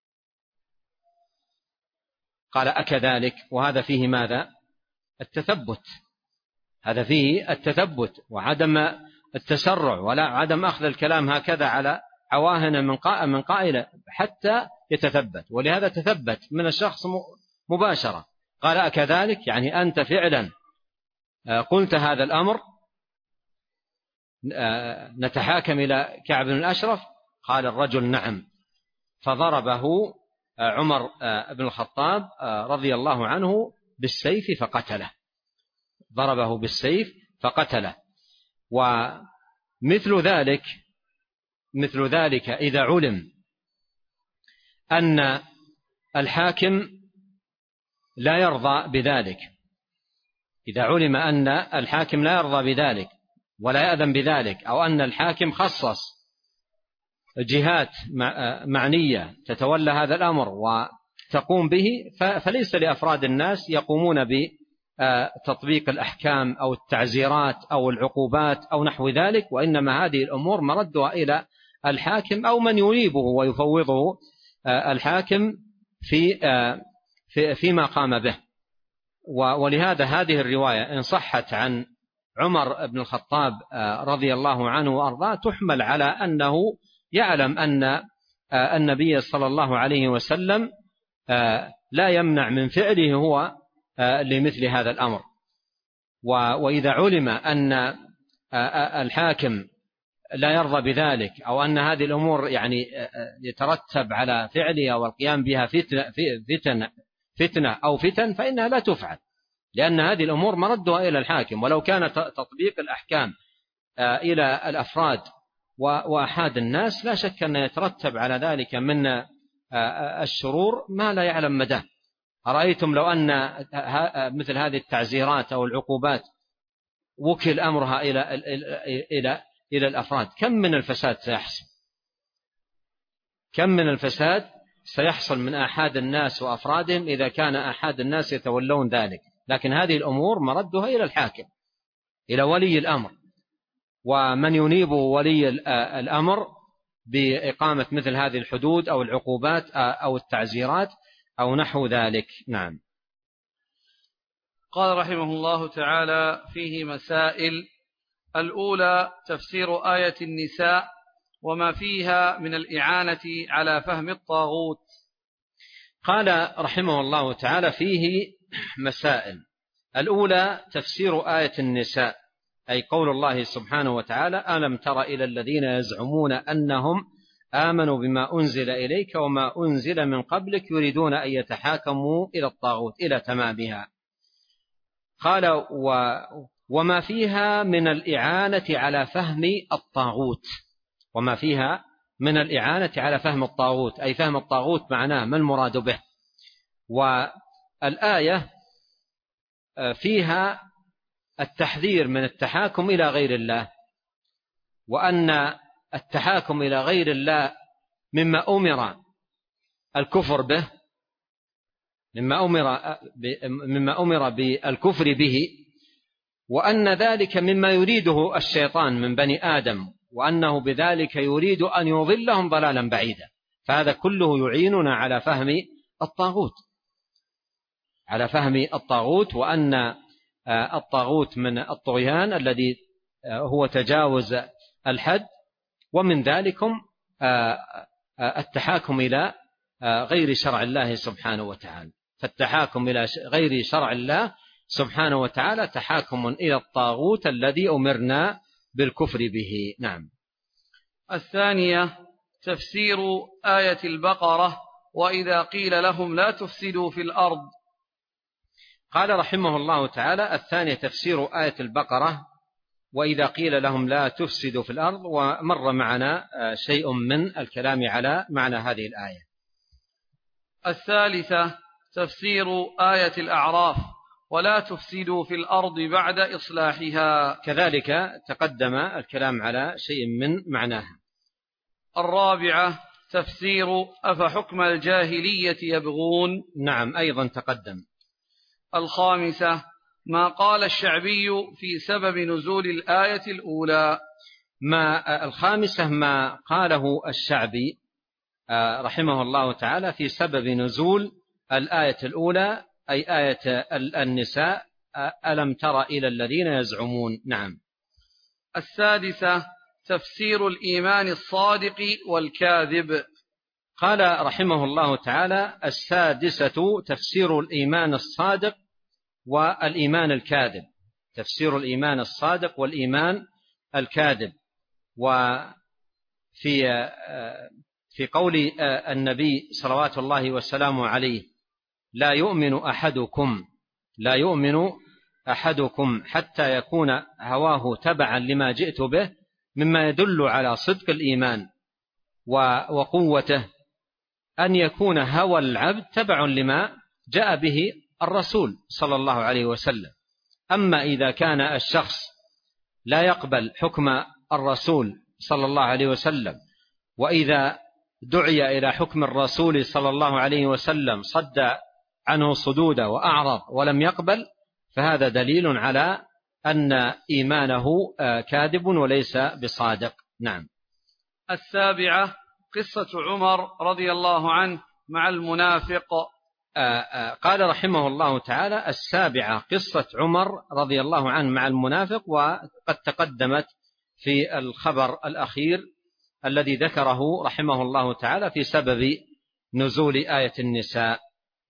قال: أكذلك. وهذا فيه ماذا؟ التثبت هذا فيه التثبت وعدم التسرع، ولا عدم أخذ الكلام هكذا على عواهن من قائل حتى يتثبت، ولهذا تثبت من الشخص مباشرة. قال: أكذلك؟ يعني أنت فعلا قلت هذا الأمر، نتحاكم إلى كعب بن الأشرف؟ قال الرجل: نعم. فضربه عمر بن الخطاب رضي الله عنه بالسيف فقتله ضربه بالسيف فقتله. ومثل ذلك مثل ذلك إذا علم أن الحاكم لا يرضى بذلك إذا علم أن الحاكم لا يرضى بذلك ولا يأذن بذلك، أو أن الحاكم خصص جهات معنية تتولى هذا الأمر وتقوم به، فليس لأفراد الناس يقومون بتطبيق الأحكام أو التعزيرات أو العقوبات أو نحو ذلك، وإنما هذه الأمور مردها إلى الحاكم أو من ينيبه ويفوضه الحاكم في فيما قام به. ولهذا هذه الرواية إن صحت عن عمر بن الخطاب رضي الله عنه وأرضاه تحمل على أنه يعلم أن النبي صلى الله عليه وسلم لا يمنع من فعله هو لمثل هذا الأمر. وإذا علم أن الحاكم لا يرضى بذلك، أو أن هذه الأمور يعني يترتب على فعلها والقيام بها فتنة, فتنة, فتنة أو فتن، فإنها لا تفعل، لأن هذه الأمور مردها إلى الحاكم. ولو كان تطبيق الأحكام إلى الأفراد وأحد الناس لا شك أن يترتب على ذلك من الشرور ما لا يعلم مداه. أرأيتم لو أن مثل هذه التعزيرات أو العقوبات وكل أمرها إلى إلى إلى الأفراد، كم من الفساد سيحصل كم من الفساد سيحصل من أحد الناس وأفرادهم إذا كان أحد الناس يتولون ذلك. لكن هذه الأمور مردها إلى الحاكم، إلى ولي الأمر، ومن ينيب ولي الأمر بإقامة مثل هذه الحدود أو العقوبات أو التعزيرات أو نحو ذلك. نعم. قال رحمه الله تعالى: فيه مسائل. الأولى تفسير آية النساء وما فيها من الإعانة على فهم الطاغوت. قال رحمه الله تعالى: فيه مسائل. الأولى تفسير آية النساء، أي قول الله سبحانه وتعالى: ألم تر إلى الذين يزعمون أنهم آمنوا بما أنزل إليك وما أنزل من قبلك يريدون أن يتحاكموا إلى الطاغوت إلى تمامها. قال: و وما فيها من الإعانة على فهم الطاغوت وما فيها من الإعانة على فهم الطاغوت، أي فهم الطاغوت معناه ما المراد به. والآية فيها التحذير من التحاكم إلى غير الله، وأن التحاكم إلى غير الله مما أمر الكفر به مما أمر مما أمر بالكفر به، وأن ذلك مما يريده الشيطان من بني آدم، وأنه بذلك يريد أن يضلهم ضلالا بعيدا. فهذا كله يعيننا على فهم الطاغوت على فهم الطاغوت وأن الطاغوت من الطغيان الذي هو تجاوز الحد، ومن ذلكم التحاكم إلى غير شرع الله سبحانه وتعالى. فالتحاكم إلى غير شرع الله سبحانه وتعالى تحاكم إلى الطاغوت الذي أمرنا بالكفر به. نعم. الثانية تفسير آية البقرة وإذا قيل لهم لا تفسدوا في الأرض. قال رحمه الله تعالى: الثانية تفسير آية البقرة وإذا قيل لهم لا تفسدوا في الأرض، ومر معنا شيء من الكلام على معنى هذه الآية. الثالثة تفسير آية الأعراف ولا تفسدوا في الأرض بعد إصلاحها، كذلك تقدم الكلام على شيء من معناها. الرابعة تفسير أفحكم الجاهلية يبغون. نعم، أيضا تقدم. الخامسة ما قال الشعبي في سبب نزول الآية الأولى. ما الخامسة ما قاله الشعبي رحمه الله تعالى في سبب نزول الآية الأولى، أي آية النساء: ألم تر إلى الذين يزعمون. نعم. السادسة تفسير الإيمان الصادق والكاذب. قال رحمه الله تعالى: السادسة تفسير الإيمان الصادق والإيمان الكاذب. تفسير الإيمان الصادق والإيمان الكاذب. وفي في قول النبي صلوات الله وسلامه عليه: لا يؤمن أحدكم لا يؤمن أحدكم حتى يكون هواه تبعا لما جئت به، مما يدل على صدق الإيمان وقوته أن يكون هوى العبد تبع لما جاء به الرسول صلى الله عليه وسلم. أما إذا كان الشخص لا يقبل حكم الرسول صلى الله عليه وسلم، وإذا دعي إلى حكم الرسول صلى الله عليه وسلم صد عنه صدودا وأعرض ولم يقبل، فهذا دليل على أن إيمانه كاذب وليس بصادق. نعم. السابعة قصة عمر رضي الله عنه مع المنافق. قال رحمه الله تعالى: السابعة قصة عمر رضي الله عنه مع المنافق، وقد تقدمت في الخبر الأخير الذي ذكره رحمه الله تعالى في سبب نزول آية النساء.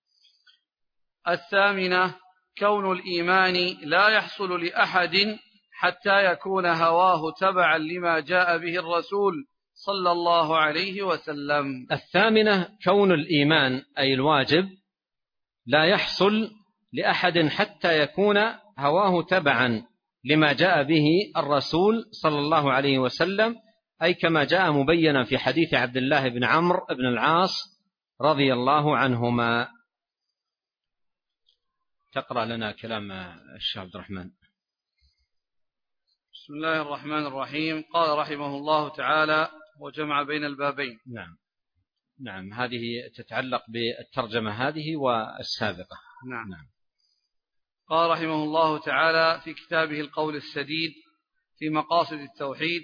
الثامنة كون الإيمان لا يحصل لأحد حتى يكون هواه تبعا لما جاء به الرسول صلى الله عليه وسلم. الثامنة كون الإيمان أي الواجب لا يحصل لأحد حتى يكون هواه تبعا لما جاء به الرسول صلى الله عليه وسلم، أي كما جاء مبينا في حديث عبد الله بن عمرو بن العاص رضي الله عنهما. تقرأ لنا كلام الشيخ عبد الرحمن. بسم الله الرحمن الرحيم. قال رحمه الله تعالى: وجمع بين البابين. نعم نعم هذه تتعلق بالترجمة هذه والسابقة. نعم. نعم. قال رحمه الله تعالى في كتابه القول السديد في مقاصد التوحيد: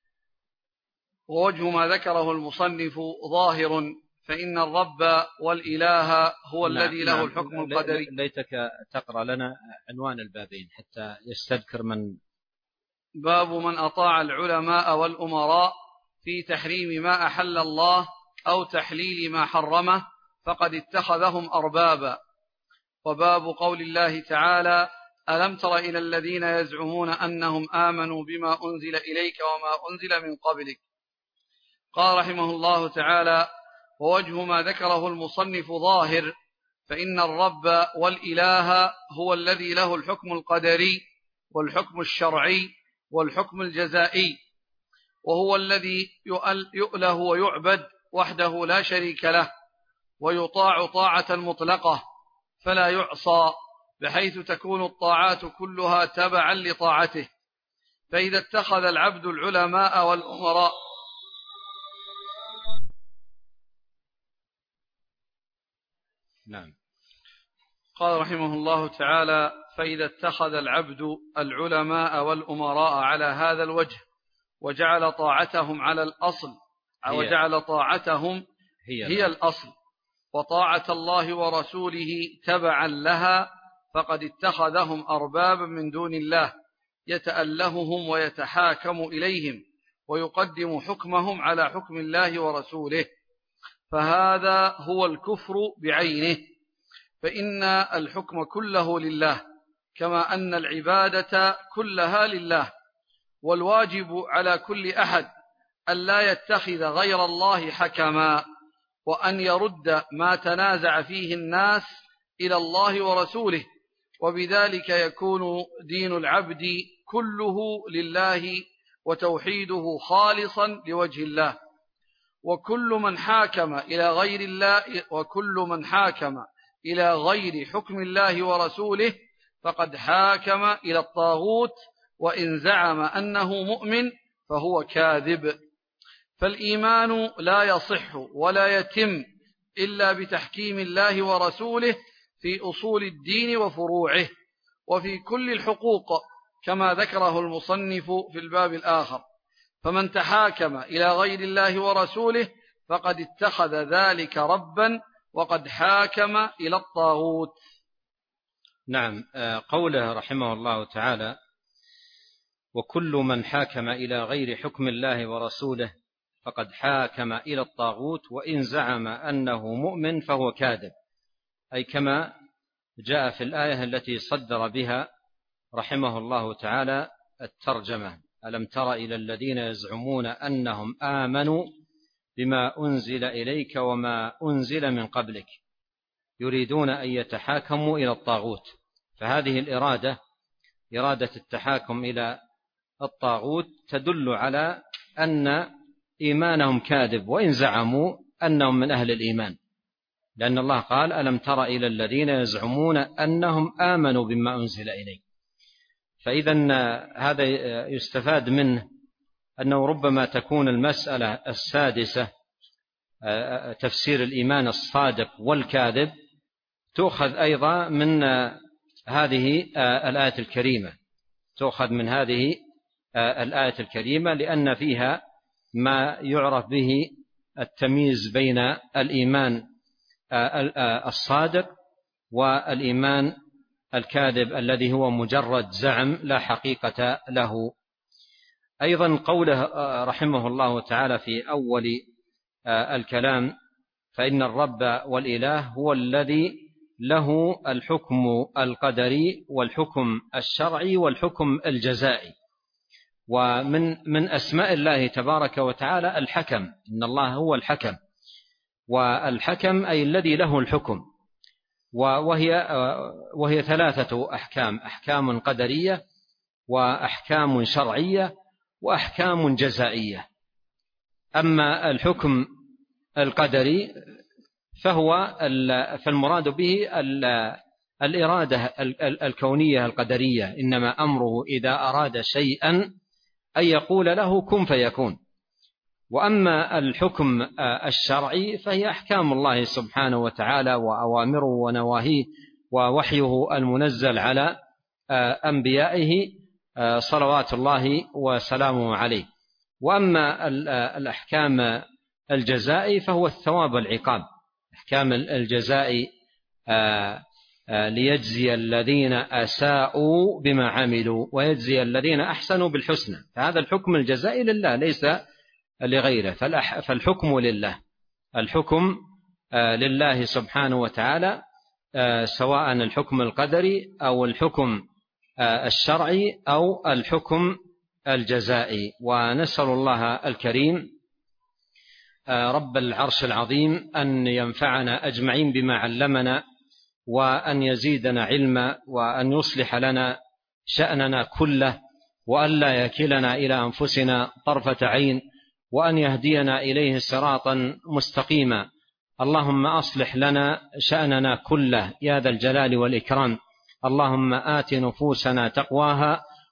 ووجه ما ذكره المصنف ظاهر، فإن الرب والإله هو نعم الذي له نعم الحكم القدري. ليتك تقرأ لنا عنوان البابين حتى يستذكر من. باب من أطاع العلماء والأمراء في تحريم ما أحل الله أو تحليل ما حرمه فقد اتخذهم أربابا. وباب قول الله تعالى: ألم تر إلى الذين يزعمون أنهم آمنوا بما أنزل إليك وما أنزل من قبلك. قال رحمه الله تعالى: ووجه ما ذكره المصنف ظاهر، فإن الرب والإله هو الذي له الحكم القدري والحكم الشرعي والحكم الجزائي، وهو الذي يؤله ويعبد وحده لا شريك له، ويطاع طاعة مطلقة فلا يعصى، بحيث تكون الطاعات كلها تبعا لطاعته، فإذا اتخذ العبد العلماء والأمراء نعم. قال رحمه الله تعالى: فإذا اتخذ العبد العلماء والأمراء على هذا الوجه وجعل طاعتهم على الأصل هي وجعل طاعتهم هي, هي الأصل وطاعة الله ورسوله تبعا لها، فقد اتخذهم أربابا من دون الله يتألههم ويتحاكم إليهم ويقدم حكمهم على حكم الله ورسوله، فهذا هو الكفر بعينه. فإن الحكم كله لله، كما أن العبادة كلها لله، والواجب على كل أحد أن لا يتخذ غير الله حكما، وأن يرد ما تنازع فيه الناس إلى الله ورسوله، وبذلك يكون دين العبد كله لله وتوحيده خالصا لوجه الله. وكل من حاكم إلى غير الله وكل من حاكم إلى غير حكم الله ورسوله فقد حاكم إلى الطاغوت، وإن زعم أنه مؤمن فهو كاذب. فالإيمان لا يصح ولا يتم إلا بتحكيم الله ورسوله في أصول الدين وفروعه وفي كل الحقوق، كما ذكره المصنف في الباب الآخر. فمن تحاكم إلى غير الله ورسوله فقد اتخذ ذلك ربا وقد حاكم إلى الطاغوت. نعم. قوله رحمه الله تعالى: وكل من حاكم إلى غير حكم الله ورسوله فقد حاكم إلى الطاغوت وإن زعم أنه مؤمن فهو كاذب، أي كما جاء في الآية التي صدر بها رحمه الله تعالى الترجمة: ألم تر إلى الذين يزعمون أنهم آمنوا بما أنزل إليك وما أنزل من قبلك يريدون أن يتحاكموا إلى الطاغوت. فهذه الإرادة، إرادة التحاكم إلى الطاغوت، تدل على أن إيمانهم كاذب وإن زعموا أنهم من أهل الإيمان، لأن الله قال: ألم تر إلى الذين يزعمون أنهم آمنوا بما أنزل إليك. فإذا هذا يستفاد منه أنه ربما تكون المسألة السادسة تفسير الإيمان الصادق والكاذب تؤخذ أيضا من هذه الآية الكريمة، تؤخذ من هذه الآية الكريمة لأن فيها ما يعرف به التمييز بين الإيمان الصادق والإيمان الكاذب الذي هو مجرد زعم لا حقيقة له. أيضا قوله رحمه الله تعالى في أول الكلام: فإن الرب والإله هو الذي له الحكم القدري والحكم الشرعي والحكم الجزائي. ومن من أسماء الله تبارك وتعالى الحكم، إن الله هو الحكم، والحكم أي الذي له الحكم، وهي وهي ثلاثة أحكام: أحكام قدرية وأحكام شرعية وأحكام جزائية. أما الحكم القدري فهو فالمراد به الإرادة الكونية القدرية، إنما أمره إذا أراد شيئا أن يقول له كن فيكون. وأما الحكم الشرعي فهي أحكام الله سبحانه وتعالى وأوامره ونواهيه ووحيه المنزل على أنبيائه صلوات الله وسلامه عليه. وأما الأحكام الجزائي فهو الثواب والعقاب، أحكام الجزائي ليجزي الذين أساءوا بما عملوا ويجزي الذين أحسنوا بالحسنى. فهذا الحكم الجزائي لله ليس لغيره، فالحكم لله، الحكم لله سبحانه وتعالى، سواء الحكم القدري أو الحكم الشرعي أو الحكم الجزائي. ونسأل الله الكريم رب العرش العظيم أن ينفعنا أجمعين بما علمنا، وأن يزيدنا علما، وأن يصلح لنا شأننا كله، وأن لا يكلنا إلى أنفسنا طرفة عين، وأن يهدينا إليه صراطا مستقيما. اللهم أصلح لنا شأننا كله يا ذا الجلال والإكرام. اللهم آت نفوسنا تقواها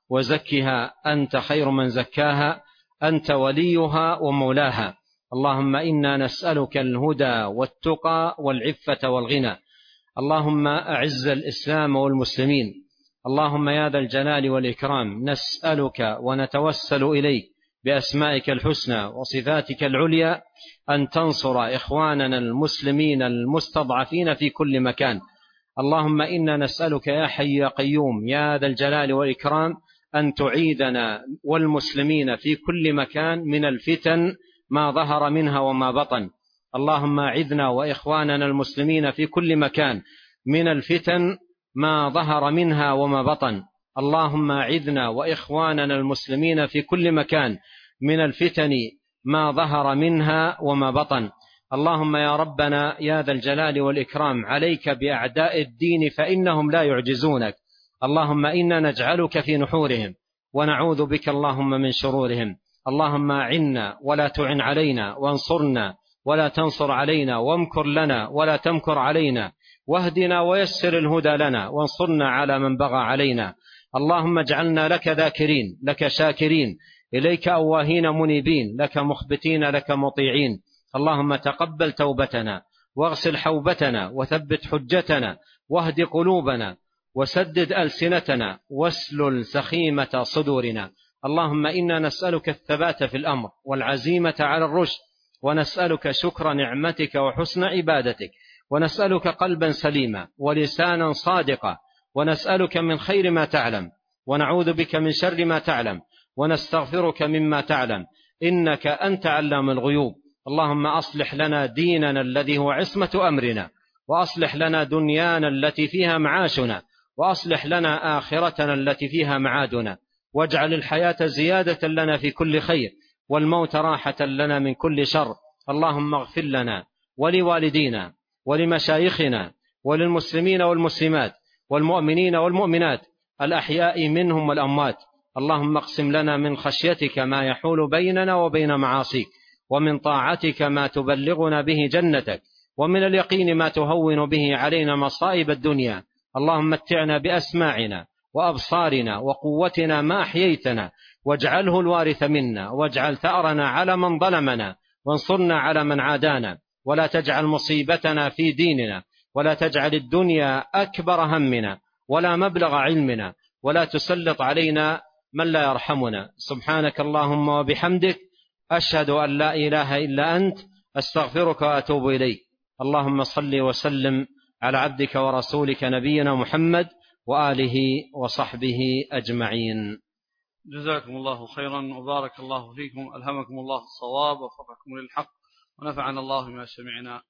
وزكها أنت خير من زكاها، أنت وليها ومولاها. اللهم إنا نسألك الهدى والتقى والعفة والغنى. اللهم أعز الإسلام والمسلمين. اللهم يا ذا الجلال والإكرام نسألك ونتوسل إليك بأسمائك الحسنى وصفاتك العليا أن تنصر إخواننا المسلمين المستضعفين في كل مكان. اللهم إنا نسألك يا حي يا قيوم يا ذا الجلال والإكرام أن تعيدنا والمسلمين في كل مكان من الفتن ما ظهر منها وما بطن. اللهم أعذنا وإخواننا المسلمين في كل مكان من الفتن ما ظهر منها وما بطن. اللهم أعذنا وإخواننا المسلمين في كل مكان من الفتن ما ظهر منها وما بطن. اللهم يا ربنا يا ذا الجلال والإكرام عليك بأعداء الدين فإنهم لا يعجزونك. اللهم إنا نجعلك في نحورهم ونعوذ بك اللهم من شرورهم. اللهم أعنا ولا تعن علينا، وانصرنا ولا تنصر علينا، وامكر لنا ولا تمكر علينا، واهدنا ويسر الهدى لنا، وانصرنا على من بغى علينا. اللهم اجعلنا لك ذاكرين، لك شاكرين، إليك أواهين منيبين، لك مخبتين، لك مطيعين. اللهم تقبل توبتنا واغسل حوبتنا وثبت حجتنا واهد قلوبنا وسدد ألسنتنا واسلل سخيمة صدورنا. اللهم إنا نسألك الثبات في الأمر والعزيمة على الرشد، ونسألك شكر نعمتك وحسن عبادتك، ونسألك قلبا سليما ولسانا صادقا، ونسألك من خير ما تعلم، ونعوذ بك من شر ما تعلم، ونستغفرك مما تعلم، إنك أنت علام الغيوب. اللهم أصلح لنا ديننا الذي هو عصمة أمرنا، وأصلح لنا دنيانا التي فيها معاشنا، وأصلح لنا آخرتنا التي فيها معادنا، واجعل الحياة زيادة لنا في كل خير، والموت راحة لنا من كل شر. اللهم اغفر لنا ولوالدينا ولمشايخنا وللمسلمين والمسلمات والمؤمنين والمؤمنات الأحياء منهم والأموات. اللهم اقسم لنا من خشيتك ما يحول بيننا وبين معاصيك، ومن طاعتك ما تبلغنا به جنتك، ومن اليقين ما تهون به علينا مصائب الدنيا. اللهم متعنا بأسماعنا وأبصارنا وقوتنا ما أحييتنا، واجعله الوارث منا، واجعل ثأرنا على من ظلمنا، وانصرنا على من عادانا، ولا تجعل مصيبتنا في ديننا، ولا تجعل الدنيا أكبر همنا ولا مبلغ علمنا، ولا تسلط علينا من لا يرحمنا. سبحانك اللهم وبحمدك، أشهد أن لا إله إلا أنت، أستغفرك وأتوب إليك. اللهم صل وسلم على عبدك ورسولك نبينا محمد وآله وصحبه أجمعين. جزاكم الله خيرا وبارك الله فيكم، ألهمكم الله الصواب ووفقكم للحق، ونفعنا الله بما سمعنا.